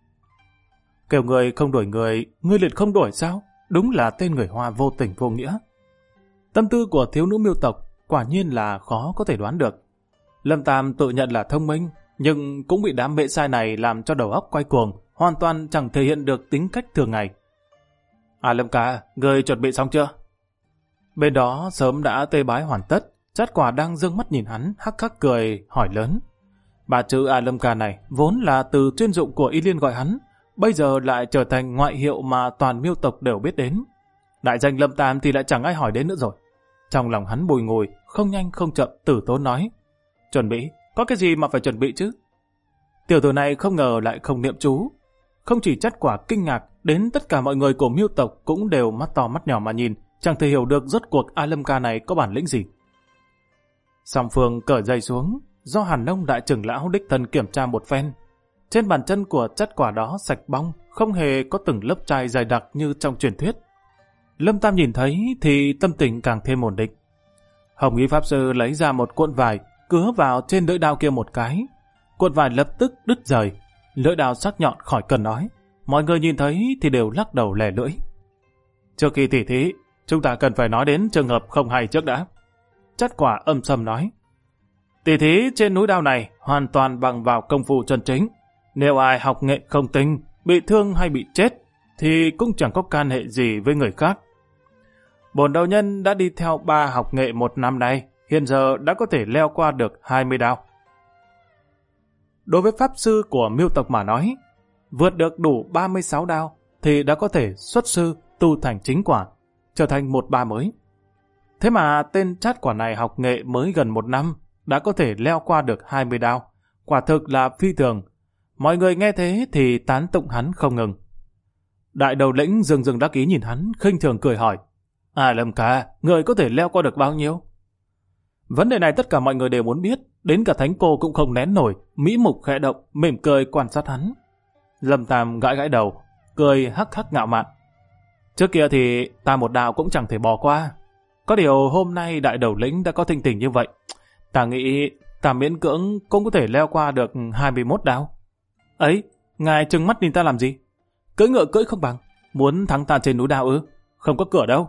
Kêu người không đổi người, ngươi liệt không đổi sao? Đúng là tên người Hoa vô tình vô nghĩa. Tâm tư của thiếu nữ Miêu tộc quả nhiên là khó có thể đoán được. Lâm Tam tự nhận là thông minh, nhưng cũng bị đám bệ sai này làm cho đầu óc quay cuồng, hoàn toàn chẳng thể hiện được tính cách thường ngày. Lâm ca, ngươi chuẩn bị xong chưa? Bên đó sớm đã tê bái hoàn tất, Chát Quả đang dương mắt nhìn hắn, hắc hắc cười, hỏi lớn. Ba chữ Lâm ca này vốn là từ chuyên dụng của Y Liên gọi hắn, bây giờ lại trở thành ngoại hiệu mà toàn Miêu tộc đều biết đến. Đại danh Lâm Tam thì lại chẳng ai hỏi đến nữa rồi. Trong lòng hắn bùi ngùi, không nhanh không chậm tử tốn nói. Chuẩn bị? Có cái gì mà phải chuẩn bị chứ? Tiểu tử này không ngờ lại không niệm chú. Không chỉ Chát Quả kinh ngạc, đến tất cả mọi người của Miêu tộc cũng đều mắt to mắt nhỏ mà nhìn, chẳng thể hiểu được rốt cuộc Lâm ca này có bản lĩnh gì. Song Phương cởi giày xuống, do Hàn Nông đại trưởng lão đích thân kiểm tra một phen. Trên bàn chân của Chát Quả đó sạch bong, không hề có từng lớp trai dày đặc như trong truyền thuyết. Lâm Tam nhìn thấy thì tâm tình càng thêm ổn định. Hồng Y Pháp Sư lấy ra một cuộn vải, cứa vào trên lưỡi đao kia một cái. Cuộn vải lập tức đứt rời, lưỡi đao sắc nhọn khỏi cần nói. Mọi người nhìn thấy thì đều lắc đầu lẻ lưỡi. Trước khi tỉ thí, chúng ta cần phải nói đến trường hợp không hay trước đã. Chát Quả âm sầm nói. Tỉ thí trên núi đao này hoàn toàn bằng vào công phu chân chính. Nếu ai học nghệ không tinh, bị thương hay bị chết, thì cũng chẳng có can hệ gì với người khác. Bổn đạo nhân đã đi theo 3 học nghệ 1 năm nay, hiện giờ đã có thể leo qua được 20 đao. Đối với pháp sư của Miêu tộc mà nói, vượt được đủ 36 đao thì đã có thể xuất sư tu thành chính quả, trở thành một ba mới. Thế mà tên Chát Quả này học nghệ mới gần 1 năm, đã có thể leo qua được 20 đao, quả thực là phi thường. Mọi người nghe thế thì tán tụng hắn không ngừng. Đại đầu lĩnh dừng dừng đắc ý nhìn hắn, khinh thường cười hỏi. Lâm ca, người có thể leo qua được bao nhiêu? Vấn đề này tất cả mọi người đều muốn biết, đến cả Thánh Cô cũng không nén nổi, mỹ mục khẽ động, mỉm cười quan sát hắn. Lâm Tam gãi gãi đầu, cười hắc hắc ngạo mạn. Trước kia thì ta một đạo cũng chẳng thể bỏ qua. Có điều hôm nay đại đầu lĩnh đã có thinh tình như vậy. Ta nghĩ ta miễn cưỡng cũng có thể leo qua được 21 đao. Ấy, ngài trừng mắt nhìn ta làm gì? Cưỡi ngựa cưỡi không bằng, muốn thắng ta trên núi đao ư? Không có cửa đâu.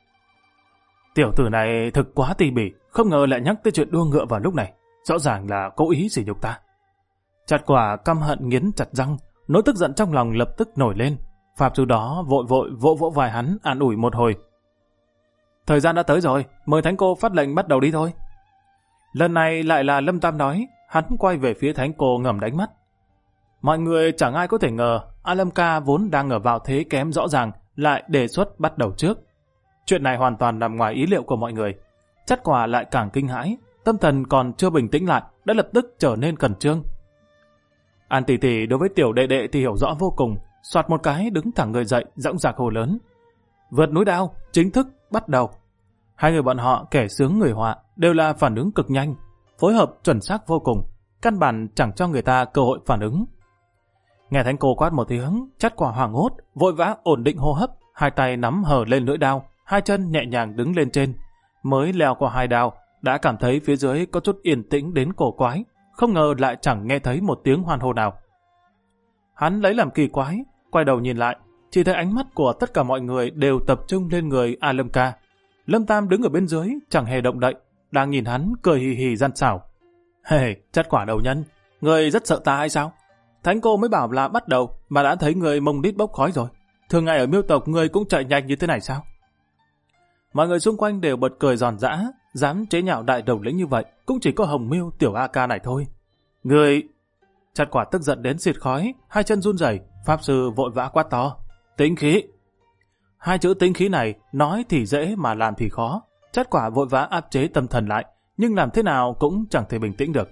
Tiểu tử này thực quá tỉ mỉ, không ngờ lại nhắc tới chuyện đua ngựa vào lúc này. Rõ ràng là cố ý sỉ nhục ta. Chát Quả căm hận nghiến chặt răng, nỗi tức giận trong lòng lập tức nổi lên. Pháp sư đó vội vỗ vai hắn an ủi một hồi. Thời gian đã tới rồi, mời Thánh Cô phát lệnh bắt đầu đi thôi. Lần này lại là Lâm Tam nói, hắn quay về phía Thánh Cô ngầm đánh mắt. Mọi người chẳng ai có thể ngờ Lâm ca vốn đang ở vào thế kém rõ ràng lại đề xuất bắt đầu trước. Chuyện này hoàn toàn nằm ngoài ý liệu của mọi người. Chát Quả lại càng kinh hãi, tâm thần còn chưa bình tĩnh lại đã lập tức trở nên khẩn trương. An tỷ tỷ đối với tiểu đệ đệ thì hiểu rõ vô cùng, soạt một cái đứng thẳng người dậy, dõng dạc hồ lớn. Vượt núi đao, chính thức bắt đầu. Hai người bọn họ kẻ sướng người họa đều là phản ứng cực nhanh, phối hợp chuẩn xác vô cùng, căn bản chẳng cho người ta cơ hội phản ứng. Nghe Thánh Cô quát một tiếng, Chát Quả hoảng hốt, vội vã ổn định hô hấp, hai tay nắm hở lên lưỡi đao, hai chân nhẹ nhàng đứng lên trên. Mới leo qua 2 đao, đã cảm thấy phía dưới có chút yên tĩnh đến cổ quái, không ngờ lại chẳng nghe thấy một tiếng hoan hô nào. Hắn lấy làm kỳ quái, quay đầu nhìn lại, chỉ thấy ánh mắt của tất cả mọi người đều tập trung lên người Lâm ca. Lâm Tam đứng ở bên dưới, chẳng hề động đậy, đang nhìn hắn cười hì hì gian xảo. Hề, Chát Quả đầu nhân, người rất sợ ta hay sao? Thánh Cô mới bảo là bắt đầu mà đã thấy người mông đít bốc khói rồi. Thường ngày ở Miêu tộc người cũng chạy nhanh như thế này sao? Mọi người xung quanh đều bật cười giòn giã, dám chế nhạo đại đầu lĩnh như vậy, cũng chỉ có Hồng Miêu tiểu A Ca này thôi. Người... Chát Quả tức giận đến xịt khói, hai chân run rẩy, pháp sư vội vã quát to. Tĩnh khí. Hai chữ tĩnh khí này, nói thì dễ mà làm thì khó. Chát Quả vội vã áp chế tâm thần lại, nhưng làm thế nào cũng chẳng thể bình tĩnh được.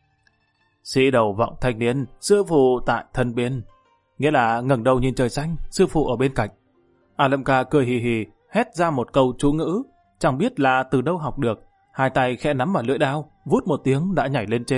Sĩ đầu vọng thanh niên, sư phụ tại thân biên. Nghĩa là ngẩng đầu nhìn trời xanh, sư phụ ở bên cạnh. Lâm ca cười hì hì, hét ra một câu chú ngữ, chẳng biết là từ đâu học được. Hai tay khẽ nắm vào lưỡi đao, vút một tiếng đã nhảy lên trên.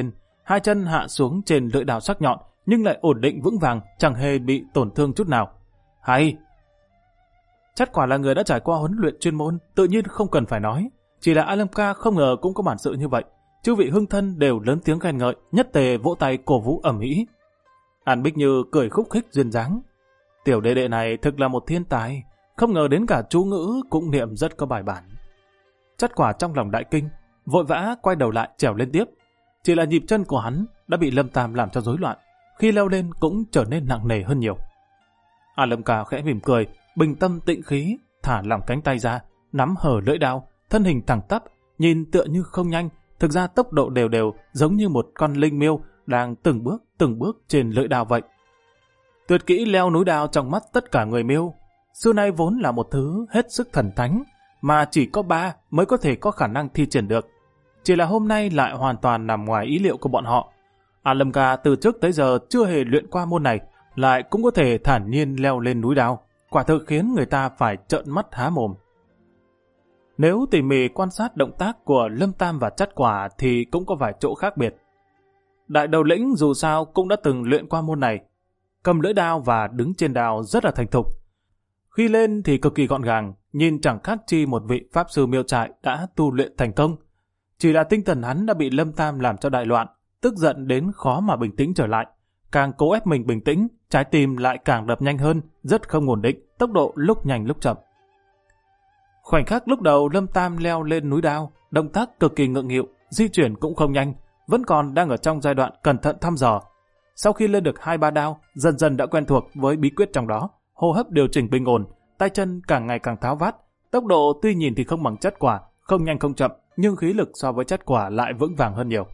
hai chân hạ xuống trên lưỡi đao sắc nhọn, nhưng lại ổn định vững vàng, chẳng hề bị tổn thương chút nào. Hay! Chắt Quả là người đã trải qua huấn luyện chuyên môn, tự nhiên không cần phải nói. Chỉ là Alemka không ngờ cũng có bản sự như vậy. Chư vị hưng thân đều lớn tiếng khen ngợi, nhất tề vỗ tay cổ vũ ầm ĩ. An Bích Như cười khúc khích duyên dáng. Tiểu đệ đệ này thực là một thiên tài, không ngờ đến cả chú ngữ cũng niệm rất có bài bản. Chắt Quả trong lòng đại kinh, vội vã quay đầu lại trèo lên tiếp. Chỉ là nhịp chân của hắn đã bị Lâm Tam làm cho rối loạn, khi leo lên cũng trở nên nặng nề hơn nhiều. Alemka khẽ mỉm cười, bình tâm tĩnh khí, thả lỏng cánh tay ra, nắm hở lưỡi đao, thân hình thẳng tắp, nhìn tựa như không nhanh, thực ra tốc độ đều đều, giống như một con linh miêu đang từng bước trên lưỡi đao vậy. Tuyệt kỹ leo núi đao trong mắt tất cả người miêu, xưa nay vốn là một thứ hết sức thần thánh, mà chỉ có 3 mới có thể có khả năng thi triển được. Chỉ là hôm nay lại hoàn toàn nằm ngoài ý liệu của bọn họ. Alemka từ trước tới giờ chưa hề luyện qua môn này, lại cũng có thể thản nhiên leo lên núi đao, quả thực khiến người ta phải trợn mắt há mồm. Nếu tỉ mỉ quan sát động tác của Lâm Tam và Chắt Quả thì cũng có vài chỗ khác biệt. Đại đầu lĩnh dù sao cũng đã từng luyện qua môn này, cầm lưỡi đao và đứng trên đao rất là thành thục. Khi lên thì cực kỳ gọn gàng, nhìn chẳng khác chi một vị pháp sư miêu trại đã tu luyện thành công. Chỉ là tinh thần hắn đã bị Lâm Tam làm cho đại loạn, tức giận đến khó mà bình tĩnh trở lại. Càng cố ép mình bình tĩnh, trái tim lại càng đập nhanh hơn, rất không ổn định, tốc độ lúc nhanh lúc chậm. Khoảnh khắc lúc đầu Lâm Tam leo lên núi đao, động tác cực kỳ ngượng nghịu, di chuyển cũng không nhanh, vẫn còn đang ở trong giai đoạn cẩn thận thăm dò. Sau khi lên được 2-3 đao, dần dần đã quen thuộc với bí quyết trong đó, hô hấp điều chỉnh bình ổn, tay chân càng ngày càng tháo vát, tốc độ tuy nhìn thì không bằng Chắt Quả, không nhanh không chậm, nhưng khí lực so với Chắt Quả lại vững vàng hơn nhiều.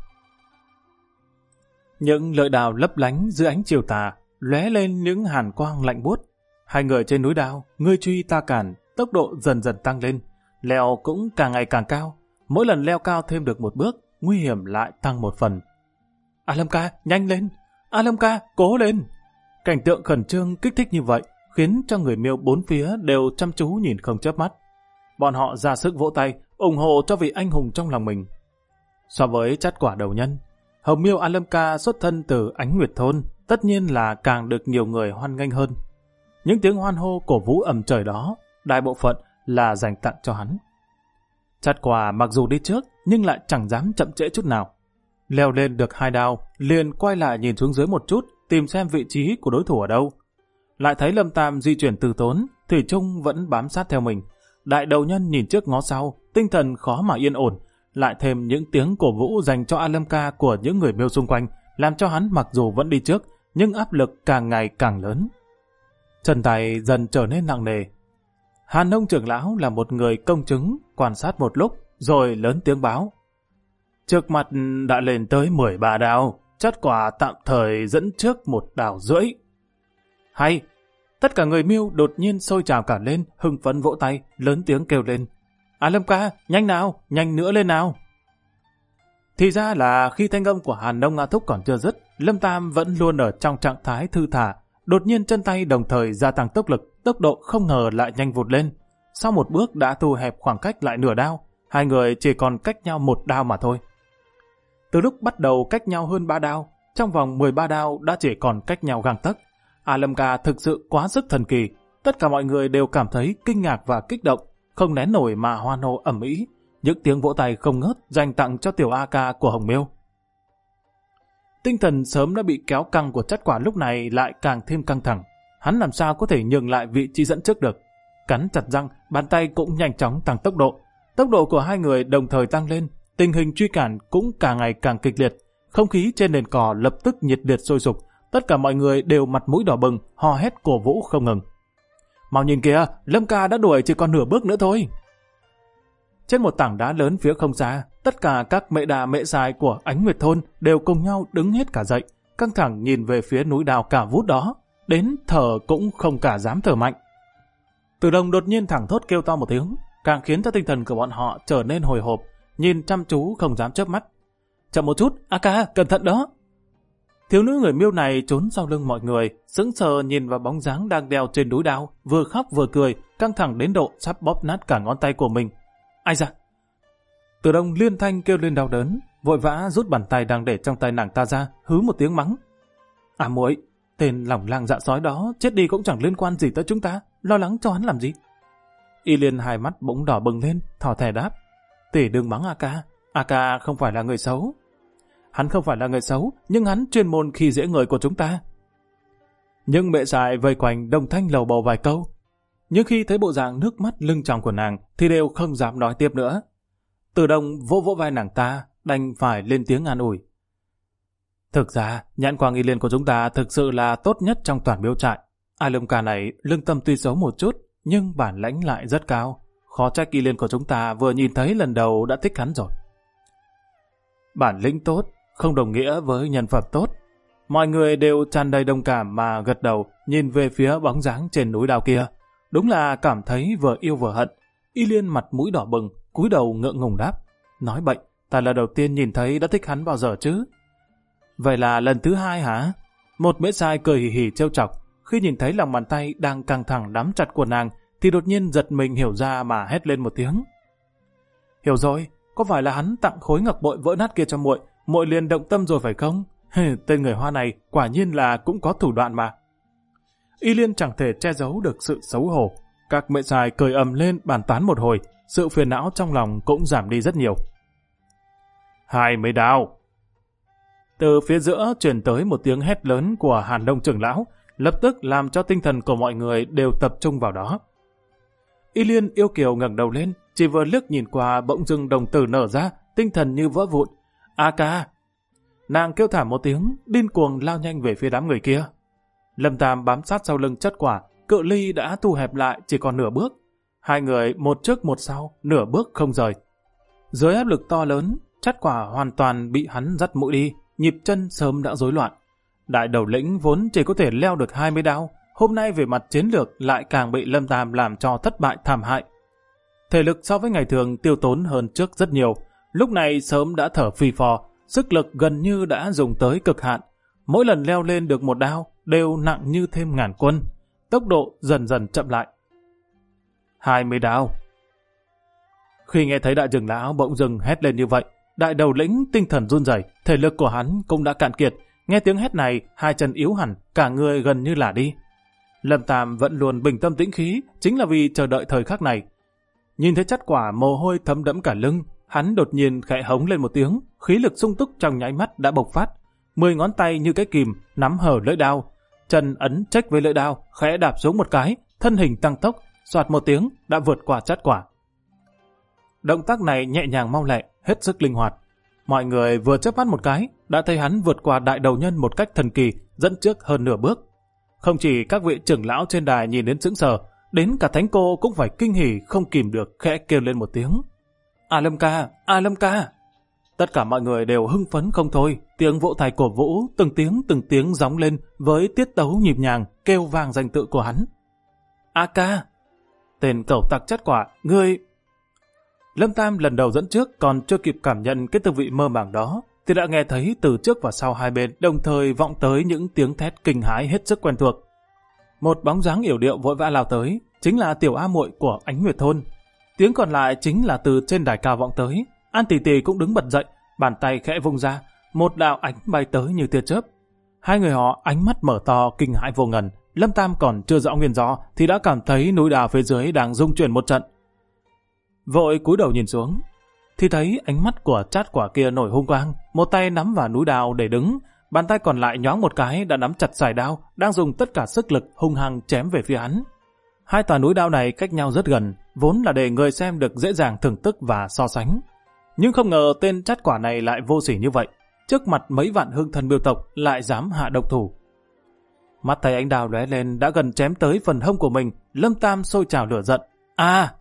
Những lưỡi đao lấp lánh dưới ánh chiều tà, lóe lên những hàn quang lạnh buốt. Hai người trên núi đao, ngươi truy ta cản, tốc độ dần dần tăng lên, leo cũng càng ngày càng cao. Mỗi lần leo cao thêm được một bước, nguy hiểm lại tăng một phần. Alemka, nhanh lên! Alemka, cố lên! Cảnh tượng khẩn trương kích thích như vậy khiến cho người miêu bốn phía đều chăm chú nhìn không chớp mắt. Bọn họ ra sức vỗ tay, ủng hộ cho vị anh hùng trong lòng mình. So với Chắt Quả đầu nhân, hồng miêu Alemka xuất thân từ Ánh Nguyệt Thôn, tất nhiên là càng được nhiều người hoan nghênh hơn. Những tiếng hoan hô cổ vũ ầm trời đó, đại bộ phận là dành tặng cho hắn. Chắt Quả mặc dù đi trước, nhưng lại chẳng dám chậm trễ chút nào. Leo lên được 2 đao, liền quay lại nhìn xuống dưới một chút, tìm xem vị trí của đối thủ ở đâu. Lại thấy Lâm Tam di chuyển từ tốn, thủy chung vẫn bám sát theo mình. Đại đầu nhân nhìn trước ngó sau, tinh thần khó mà yên ổn, lại thêm những tiếng cổ vũ dành cho Alemka của những người miêu xung quanh, làm cho hắn mặc dù vẫn đi trước, nhưng áp lực càng ngày càng lớn. Chân tay dần trở nên nặng nề. Hàn Nông trưởng lão là một người công chứng, quan sát một lúc, rồi lớn tiếng báo. Trước mặt đã lên tới 13 đao, Chắt Quả tạm thời dẫn trước 1 đao rưỡi. Hay! Tất cả người miêu đột nhiên sôi trào cả lên, hưng phấn vỗ tay, lớn tiếng kêu lên. Alemka, nhanh nào, nhanh nữa lên nào! Thì ra là khi thanh âm của Hàn Nông A Thúc còn chưa dứt, Lâm Tam vẫn luôn ở trong trạng thái thư thả, đột nhiên chân tay đồng thời gia tăng tốc lực, tốc độ không ngờ lại nhanh vụt lên. Sau một bước đã thu hẹp khoảng cách lại nửa đao, hai người chỉ còn cách nhau 1 đao mà thôi. Từ lúc bắt đầu cách nhau hơn 3 đao, trong vòng 13 đao đã chỉ còn cách nhau gang tấc. Alemka thực sự quá sức thần kỳ, tất cả mọi người đều cảm thấy kinh ngạc và kích động, không nén nổi mà hoan hô ầm ĩ, những tiếng vỗ tay không ngớt dành tặng cho tiểu A ca của Hồng Miêu. Tinh thần sớm đã bị kéo căng của Chắt Quả lúc này lại càng thêm căng thẳng, hắn làm sao có thể nhường lại vị trí dẫn trước được. Cắn chặt răng, bàn tay cũng nhanh chóng tăng tốc độ của hai người đồng thời tăng lên, tình hình truy cản cũng càng ngày càng kịch liệt, không khí trên nền cỏ lập tức nhiệt liệt sôi sục, tất cả mọi người đều mặt mũi đỏ bừng, hò hét cổ vũ không ngừng. Mau nhìn kìa, Lâm ca đã đuổi chỉ còn nửa bước nữa thôi. Trên một tảng đá lớn phía không xa, tất cả các mẹ đà mẹ xài của Ánh Nguyệt Thôn đều cùng nhau đứng hết cả dậy, căng thẳng nhìn về phía núi đào cả vút đó, đến thở cũng không cả dám thở mạnh. Từ Đồng đột nhiên thẳng thốt kêu to một tiếng, càng khiến cho tinh thần của bọn họ trở nên hồi hộp, nhìn chăm chú không dám chớp mắt. Chậm một chút, A ca, cẩn thận đó. Thiếu nữ người Miêu này trốn sau lưng mọi người, sững sờ nhìn vào bóng dáng đang đeo trên núi đao, vừa khóc vừa cười, căng thẳng đến độ sắp bóp nát cả ngón tay của mình. Ai da! Từ Đồng liên thanh kêu lên đau đớn, vội vã rút bàn tay đang để trong tay nàng ta ra, hứ một tiếng mắng. À muội, tên lòng lang dạ sói đó chết đi cũng chẳng liên quan gì tới chúng ta, lo lắng cho hắn làm gì? Y Liên hai mắt bỗng đỏ bừng lên, thỏ thẻ đáp. Tỷ đừng mắng A Ca không phải là người xấu. Hắn không phải là người xấu, nhưng hắn chuyên môn khi dễ người của chúng ta. Nhưng mẹ dại vây quanh đồng thanh lầu bầu vài câu. Nhưng khi thấy bộ dạng nước mắt lưng tròng của nàng thì đều không dám nói tiếp nữa. Từ Đông vỗ vỗ vai nàng ta, đành phải lên tiếng an ủi. Thực ra, nhãn quang Y Liên của chúng ta thực sự là tốt nhất trong toàn miếu trại. A Lâm Ca này lương tâm tuy xấu một chút, nhưng bản lãnh lại rất cao. Khó trách Y Liên của chúng ta vừa nhìn thấy lần đầu đã thích hắn rồi. Bản lĩnh tốt không đồng nghĩa với nhân phẩm tốt. Mọi người đều tràn đầy đồng cảm mà gật đầu nhìn về phía bóng dáng trên núi đao kia. Đúng là cảm thấy vừa yêu vừa hận. Y Liên mặt mũi đỏ bừng, cúi đầu ngượng ngùng đáp. Nói bệnh, ta là đầu tiên nhìn thấy đã thích hắn bao giờ chứ? Vậy là lần thứ hai hả? Một mễ sai cười hì hì trêu chọc. Khi nhìn thấy lòng bàn tay đang căng thẳng nắm chặt của nàng thì đột nhiên giật mình hiểu ra mà hét lên một tiếng. Hiểu rồi, có phải là hắn tặng khối ngọc bội vỡ nát kia cho muội, muội liền động tâm rồi phải không? Tên người Hoa này quả nhiên là cũng có thủ đoạn mà. Y Liên chẳng thể che giấu được sự xấu hổ. Các mẹ xài cười ầm lên bàn tán một hồi, sự phiền não trong lòng cũng giảm đi rất nhiều. Hai mươi đao. Từ phía giữa truyền tới một tiếng hét lớn của Hàn Đông trưởng lão, lập tức làm cho tinh thần của mọi người đều tập trung vào đó. Y Liên yêu kiều ngẩng đầu lên, chỉ vừa liếc nhìn qua bỗng dưng đồng tử nở ra, tinh thần như vỡ vụn. A Ca! Nàng kêu thảm một tiếng, điên cuồng lao nhanh về phía đám người kia. Lâm Tam bám sát sau lưng Chất Quả, cự ly đã thu hẹp lại chỉ còn nửa bước. Hai người một trước một sau, nửa bước không rời. Dưới áp lực to lớn, Chất Quả hoàn toàn bị hắn dắt mũi đi, nhịp chân sớm đã rối loạn. Đại đầu lĩnh vốn chỉ có thể leo được 20 đao, hôm nay về mặt chiến lược lại càng bị Lâm Tam làm cho thất bại thảm hại. Thể lực so với ngày thường tiêu tốn hơn trước rất nhiều, lúc này sớm đã thở phì phò, sức lực gần như đã dùng tới cực hạn. Mỗi lần leo lên được một đao đều nặng như thêm ngàn quân, tốc độ dần dần chậm lại. 20 đao. Khi nghe thấy đại trưởng lão bỗng dưng hét lên như vậy, đại đầu lĩnh tinh thần run rẩy, thể lực của hắn cũng đã cạn kiệt. Nghe tiếng hét này, hai chân yếu hẳn, cả người gần như lả đi. Lâm Tam vẫn luôn bình tâm tĩnh khí, chính là vì chờ đợi thời khắc này. Nhìn thấy Chất Quả mồ hôi thấm đẫm cả lưng, hắn đột nhiên khẽ hống lên một tiếng, khí lực sung túc trong nháy mắt đã bộc phát. 10 ngón tay như cái kìm nắm hở lưỡi đao, chân ấn chếch với lưỡi đao, khẽ đạp xuống một cái, thân hình tăng tốc, xoạt một tiếng đã vượt qua Chất Quả. Động tác này nhẹ nhàng mau lẹ, hết sức linh hoạt. Mọi người vừa chớp mắt một cái đã thấy hắn vượt qua đại đầu nhân một cách thần kỳ, dẫn trước hơn nửa bước. Không chỉ các vị trưởng lão trên đài nhìn đến sững sờ, đến cả thánh cô cũng phải kinh hỉ không kìm được khẽ kêu lên một tiếng. A Lâm Ca, A Lâm Ca! Tất cả mọi người đều hưng phấn không thôi, tiếng vỗ tay cổ vũ từng tiếng gióng lên với tiết tấu nhịp nhàng kêu vang danh tự của hắn. A Ca! Tên cẩu tặc Chất Quả, ngươi... Lâm Tam lần đầu dẫn trước còn chưa kịp cảm nhận cái tư vị mơ màng đó, thì đã nghe thấy từ trước và sau hai bên đồng thời vọng tới những tiếng thét kinh hãi hết sức quen thuộc. Một bóng dáng yểu điệu vội vã lao tới, chính là tiểu A muội của Ánh Nguyệt thôn. Tiếng còn lại chính là từ trên đài cao vọng tới. An Tỷ Tỷ cũng đứng bật dậy, bàn tay khẽ vung ra, một đạo ánh bay tới như tia chớp. Hai người họ ánh mắt mở to kinh hãi vô ngần. Lâm Tam còn chưa rõ nguyên do thì đã cảm thấy núi đào phía dưới đang rung chuyển một trận. Vội cúi đầu nhìn xuống, thì thấy ánh mắt của Chát Quả kia nổi hung quang, một tay nắm vào núi đao để đứng, bàn tay còn lại nhoáng một cái đã nắm chặt sải đao, đang dùng tất cả sức lực hung hăng chém về phía hắn. Hai tòa núi đao này cách nhau rất gần, vốn là để người xem được dễ dàng thưởng thức và so sánh. Nhưng không ngờ tên Chát Quả này lại vô sỉ như vậy, trước mặt mấy vạn hương thần miêu tộc lại dám hạ độc thủ. Mắt thấy ánh đao lóe lên đã gần chém tới phần hông của mình, Lâm Tam sôi trào lửa giận. A!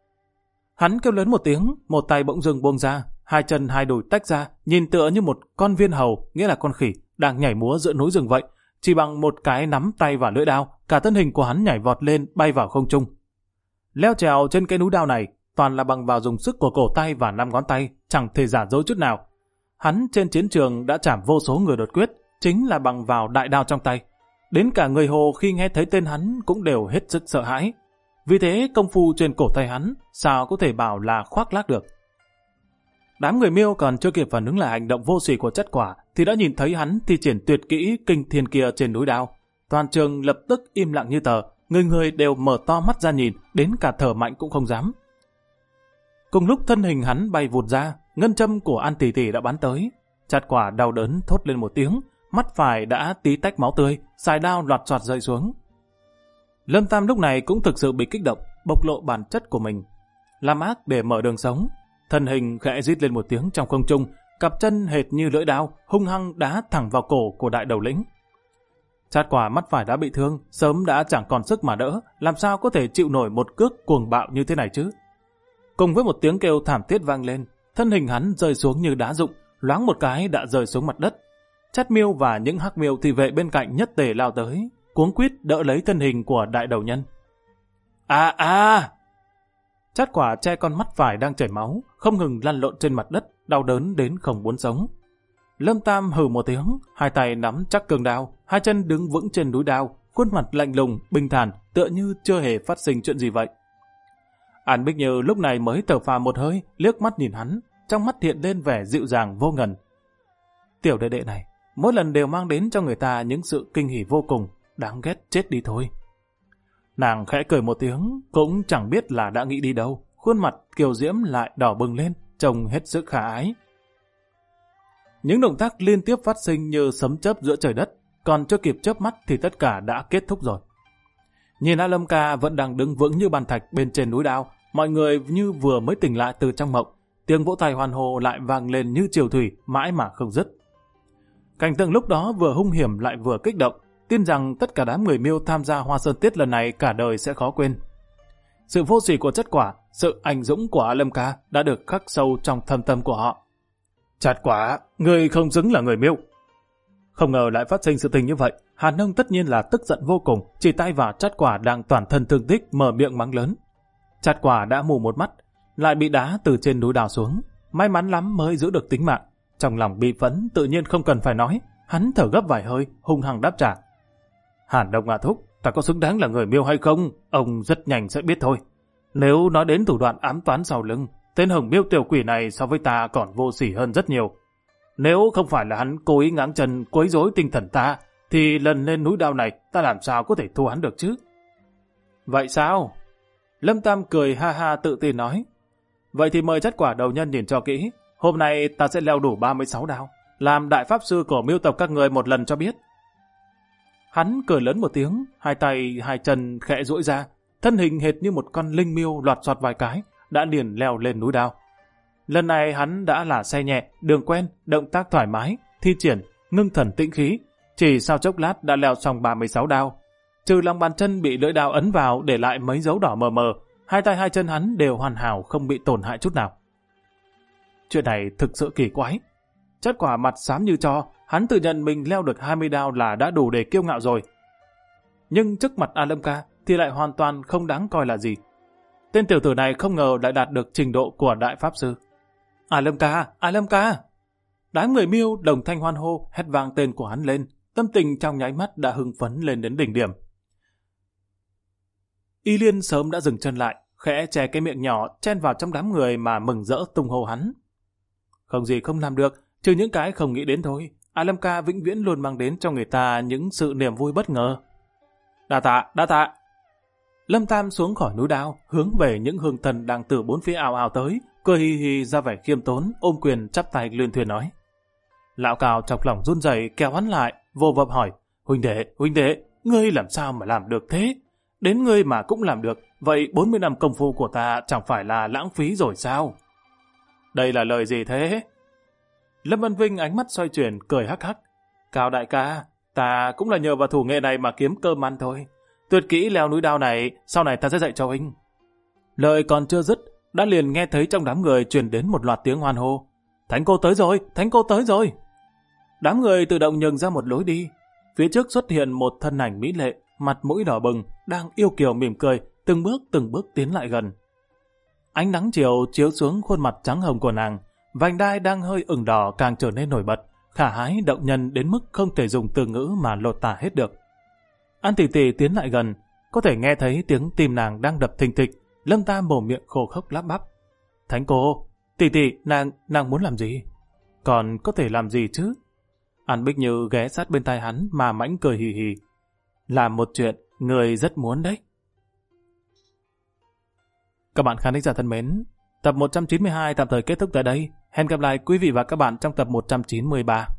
Hắn kêu lớn một tiếng, một tay bỗng dưng buông ra, hai chân hai đùi tách ra, nhìn tựa như một con viên hầu, nghĩa là con khỉ, đang nhảy múa giữa núi rừng vậy. Chỉ bằng một cái nắm tay vào lưỡi đao, cả thân hình của hắn nhảy vọt lên, bay vào không trung. Leo trèo trên cái núi đao này, toàn là bằng vào dùng sức của cổ tay và 5 ngón tay, chẳng thể giả dối chút nào. Hắn trên chiến trường đã chảm vô số người đột quyết, chính là bằng vào đại đao trong tay. Đến cả người Hồ khi nghe thấy tên hắn cũng đều hết sức sợ hãi. Vì thế công phu trên cổ tay hắn sao có thể bảo là khoác lác được. Đám người Miêu còn chưa kịp phản ứng lại hành động vô sỉ của Chất Quả thì đã nhìn thấy hắn thi triển tuyệt kỹ kinh thiên kia trên núi đao. Toàn trường lập tức im lặng như tờ, người người đều mở to mắt ra nhìn, đến cả thở mạnh cũng không dám. Cùng lúc thân hình hắn bay vụt ra, ngân châm của An Tỷ Tỷ đã bắn tới. Chặt Quả đau đớn thốt lên một tiếng, mắt phải đã tí tách máu tươi, xài đao loạt xoạt rơi xuống. Lâm Tam lúc này cũng thực sự bị kích động, bộc lộ bản chất của mình. Làm ác để mở đường sống, thân hình khẽ rít lên một tiếng trong không trung, cặp chân hệt như lưỡi đao, hung hăng đá thẳng vào cổ của đại đầu lĩnh. Chặt Quả mắt phải đã bị thương, sớm đã chẳng còn sức mà đỡ, làm sao có thể chịu nổi một cước cuồng bạo như thế này chứ? Cùng với một tiếng kêu thảm thiết vang lên, thân hình hắn rơi xuống như đá rụng, loáng một cái đã rơi xuống mặt đất. Chát Miêu và những hắc miêu thị vệ bên cạnh nhất tề lao tới, cuống quýt đỡ lấy thân hình của đại đầu nhân. Chát Quả che con mắt phải đang chảy máu, không ngừng lăn lộn trên mặt đất, đau đớn đến không muốn sống. Lâm Tam hừ một tiếng, hai tay nắm chắc cương đao, hai chân đứng vững trên núi đao, khuôn mặt lạnh lùng, bình thản, tựa như chưa hề phát sinh chuyện gì vậy. An Bích Như lúc này mới thở phào một hơi, liếc mắt nhìn hắn, trong mắt hiện lên vẻ dịu dàng vô ngần. Tiểu đệ đệ này, mỗi lần đều mang đến cho người ta những sự kinh hỉ vô cùng, đáng ghét chết đi thôi. Nàng khẽ cười một tiếng, cũng chẳng biết là đã nghĩ đi đâu, khuôn mặt kiều diễm lại đỏ bừng lên, trông hết sức khả ái. Những động tác liên tiếp phát sinh như sấm chớp giữa trời đất, còn chưa kịp chớp mắt thì tất cả đã kết thúc rồi. Nhìn A Lâm Ca vẫn đang đứng vững như bàn thạch bên trên núi đao, mọi người như vừa mới tỉnh lại từ trong mộng, tiếng vỗ tay hoan hô lại vang lên như triều thủy, mãi mà không dứt. Cảnh tượng lúc đó vừa hung hiểm lại vừa kích động, tin rằng tất cả đám người Miêu tham gia Hoa Sơn Tiết lần này cả đời sẽ khó quên. Sự vô sỉ của Chất Quả, sự anh dũng của A Lâm Ca đã được khắc sâu trong thâm tâm của họ. Chặt Quả, người không xứng là người Miêu. Không ngờ lại phát sinh sự tình như vậy, Hàn Nông tất nhiên là tức giận vô cùng, chỉ tay vào Chặt Quả đang toàn thân thương tích mở miệng mắng lớn. Chặt Quả đã mù một mắt, lại bị đá từ trên núi đào xuống, may mắn lắm mới giữ được tính mạng. Trong lòng bị phẫn tự nhiên không cần phải nói, hắn thở gấp vài hơi, hung hăng đáp trả. Hàn Đông à thúc, ta có xứng đáng là người Miêu hay không, ông rất nhanh sẽ biết thôi. Nếu nói đến thủ đoạn ám toán sau lưng, tên Hồng Miêu tiểu quỷ này so với ta còn vô sỉ hơn rất nhiều. Nếu không phải là hắn cố ý ngáng chân quấy rối tinh thần ta, thì lần lên núi đao này ta làm sao có thể thua hắn được chứ? Vậy sao? Lâm Tam cười ha ha tự tin nói. Vậy thì mời Chất Quả đầu nhân nhìn cho kỹ, hôm nay ta sẽ leo đủ 36 đao, làm đại pháp sư của Miêu tộc các người một lần cho biết. Hắn cười lớn một tiếng, hai tay hai chân khẽ duỗi ra, thân hình hệt như một con linh miêu loạt xoạt vài cái, đã liền leo lên núi đao. Lần này hắn đã là xe nhẹ, đường quen, động tác thoải mái, thi triển, ngưng thần tĩnh khí, chỉ sau chốc lát đã leo xong 36 đao. Trừ lòng bàn chân bị lưỡi đao ấn vào để lại mấy dấu đỏ mờ mờ, hai tay hai chân hắn đều hoàn hảo không bị tổn hại chút nào. Chuyện này thực sự kỳ quái. Chất Quả mặt xám như tro, hắn tự nhận mình leo được 20 đao là đã đủ để kiêu ngạo rồi. Nhưng trước mặt A Lâm Ca thì lại hoàn toàn không đáng coi là gì. Tên tiểu tử này không ngờ lại đạt được trình độ của đại pháp sư. A Lâm Ca, A Lâm Ca! Đám người Miêu đồng thanh hoan hô, hét vang tên của hắn lên, tâm tình trong nháy mắt đã hưng phấn lên đến đỉnh điểm. Y Liên sớm đã dừng chân lại, khẽ che cái miệng nhỏ chen vào trong đám người mà mừng rỡ tung hô hắn. Không gì không làm được, trừ những cái không nghĩ đến thôi. A Lâm Ca vĩnh viễn luôn mang đến cho người ta những sự niềm vui bất ngờ. Đa tạ, đa tạ. Lâm Tam xuống khỏi núi đao, hướng về những hương thần đang từ bốn phía ào ào tới, cười hì hì ra vẻ khiêm tốn, ôm quyền chắp tay luyên thuyền nói. Lão Cào chọc lòng run rẩy kéo hắn lại, vô vập hỏi, huynh đệ, ngươi làm sao mà làm được thế? Đến ngươi mà cũng làm được, vậy 40 năm công phu của ta chẳng phải là lãng phí rồi sao? Đây là lời gì thế? Lâm Văn Vinh ánh mắt xoay chuyển, cười hắc hắc. Cao đại ca, ta cũng là nhờ vào thủ nghệ này mà kiếm cơm ăn thôi. Tuyệt kỹ leo núi đao này, sau này ta sẽ dạy cho huynh. Lời còn chưa dứt, đã liền nghe thấy trong đám người truyền đến một loạt tiếng hoan hô. Thánh cô tới rồi, thánh cô tới rồi. Đám người tự động nhường ra một lối đi. Phía trước xuất hiện một thân ảnh mỹ lệ, mặt mũi đỏ bừng, đang yêu kiều mỉm cười, từng bước tiến lại gần. Ánh nắng chiều chiếu xuống khuôn mặt trắng hồng của nàng, vành đai đang hơi ửng đỏ càng trở nên nổi bật, khả ái động nhân đến mức không thể dùng từ ngữ mà lột tả hết được. An Tỷ Tỷ tiến lại gần, có thể nghe thấy tiếng tim nàng đang đập thình thịch. Lâm Tam mồm miệng khô khốc lắp bắp. Thánh cô, Tỷ, nàng muốn làm gì? Còn có thể làm gì chứ? An Bích Như ghé sát bên tai hắn mà mãnh cười hì hì. Làm một chuyện người rất muốn đấy. Các bạn khán giả thân mến, tập 192 tạm thời kết thúc tại đây. Hẹn gặp lại quý vị và các bạn trong tập 193.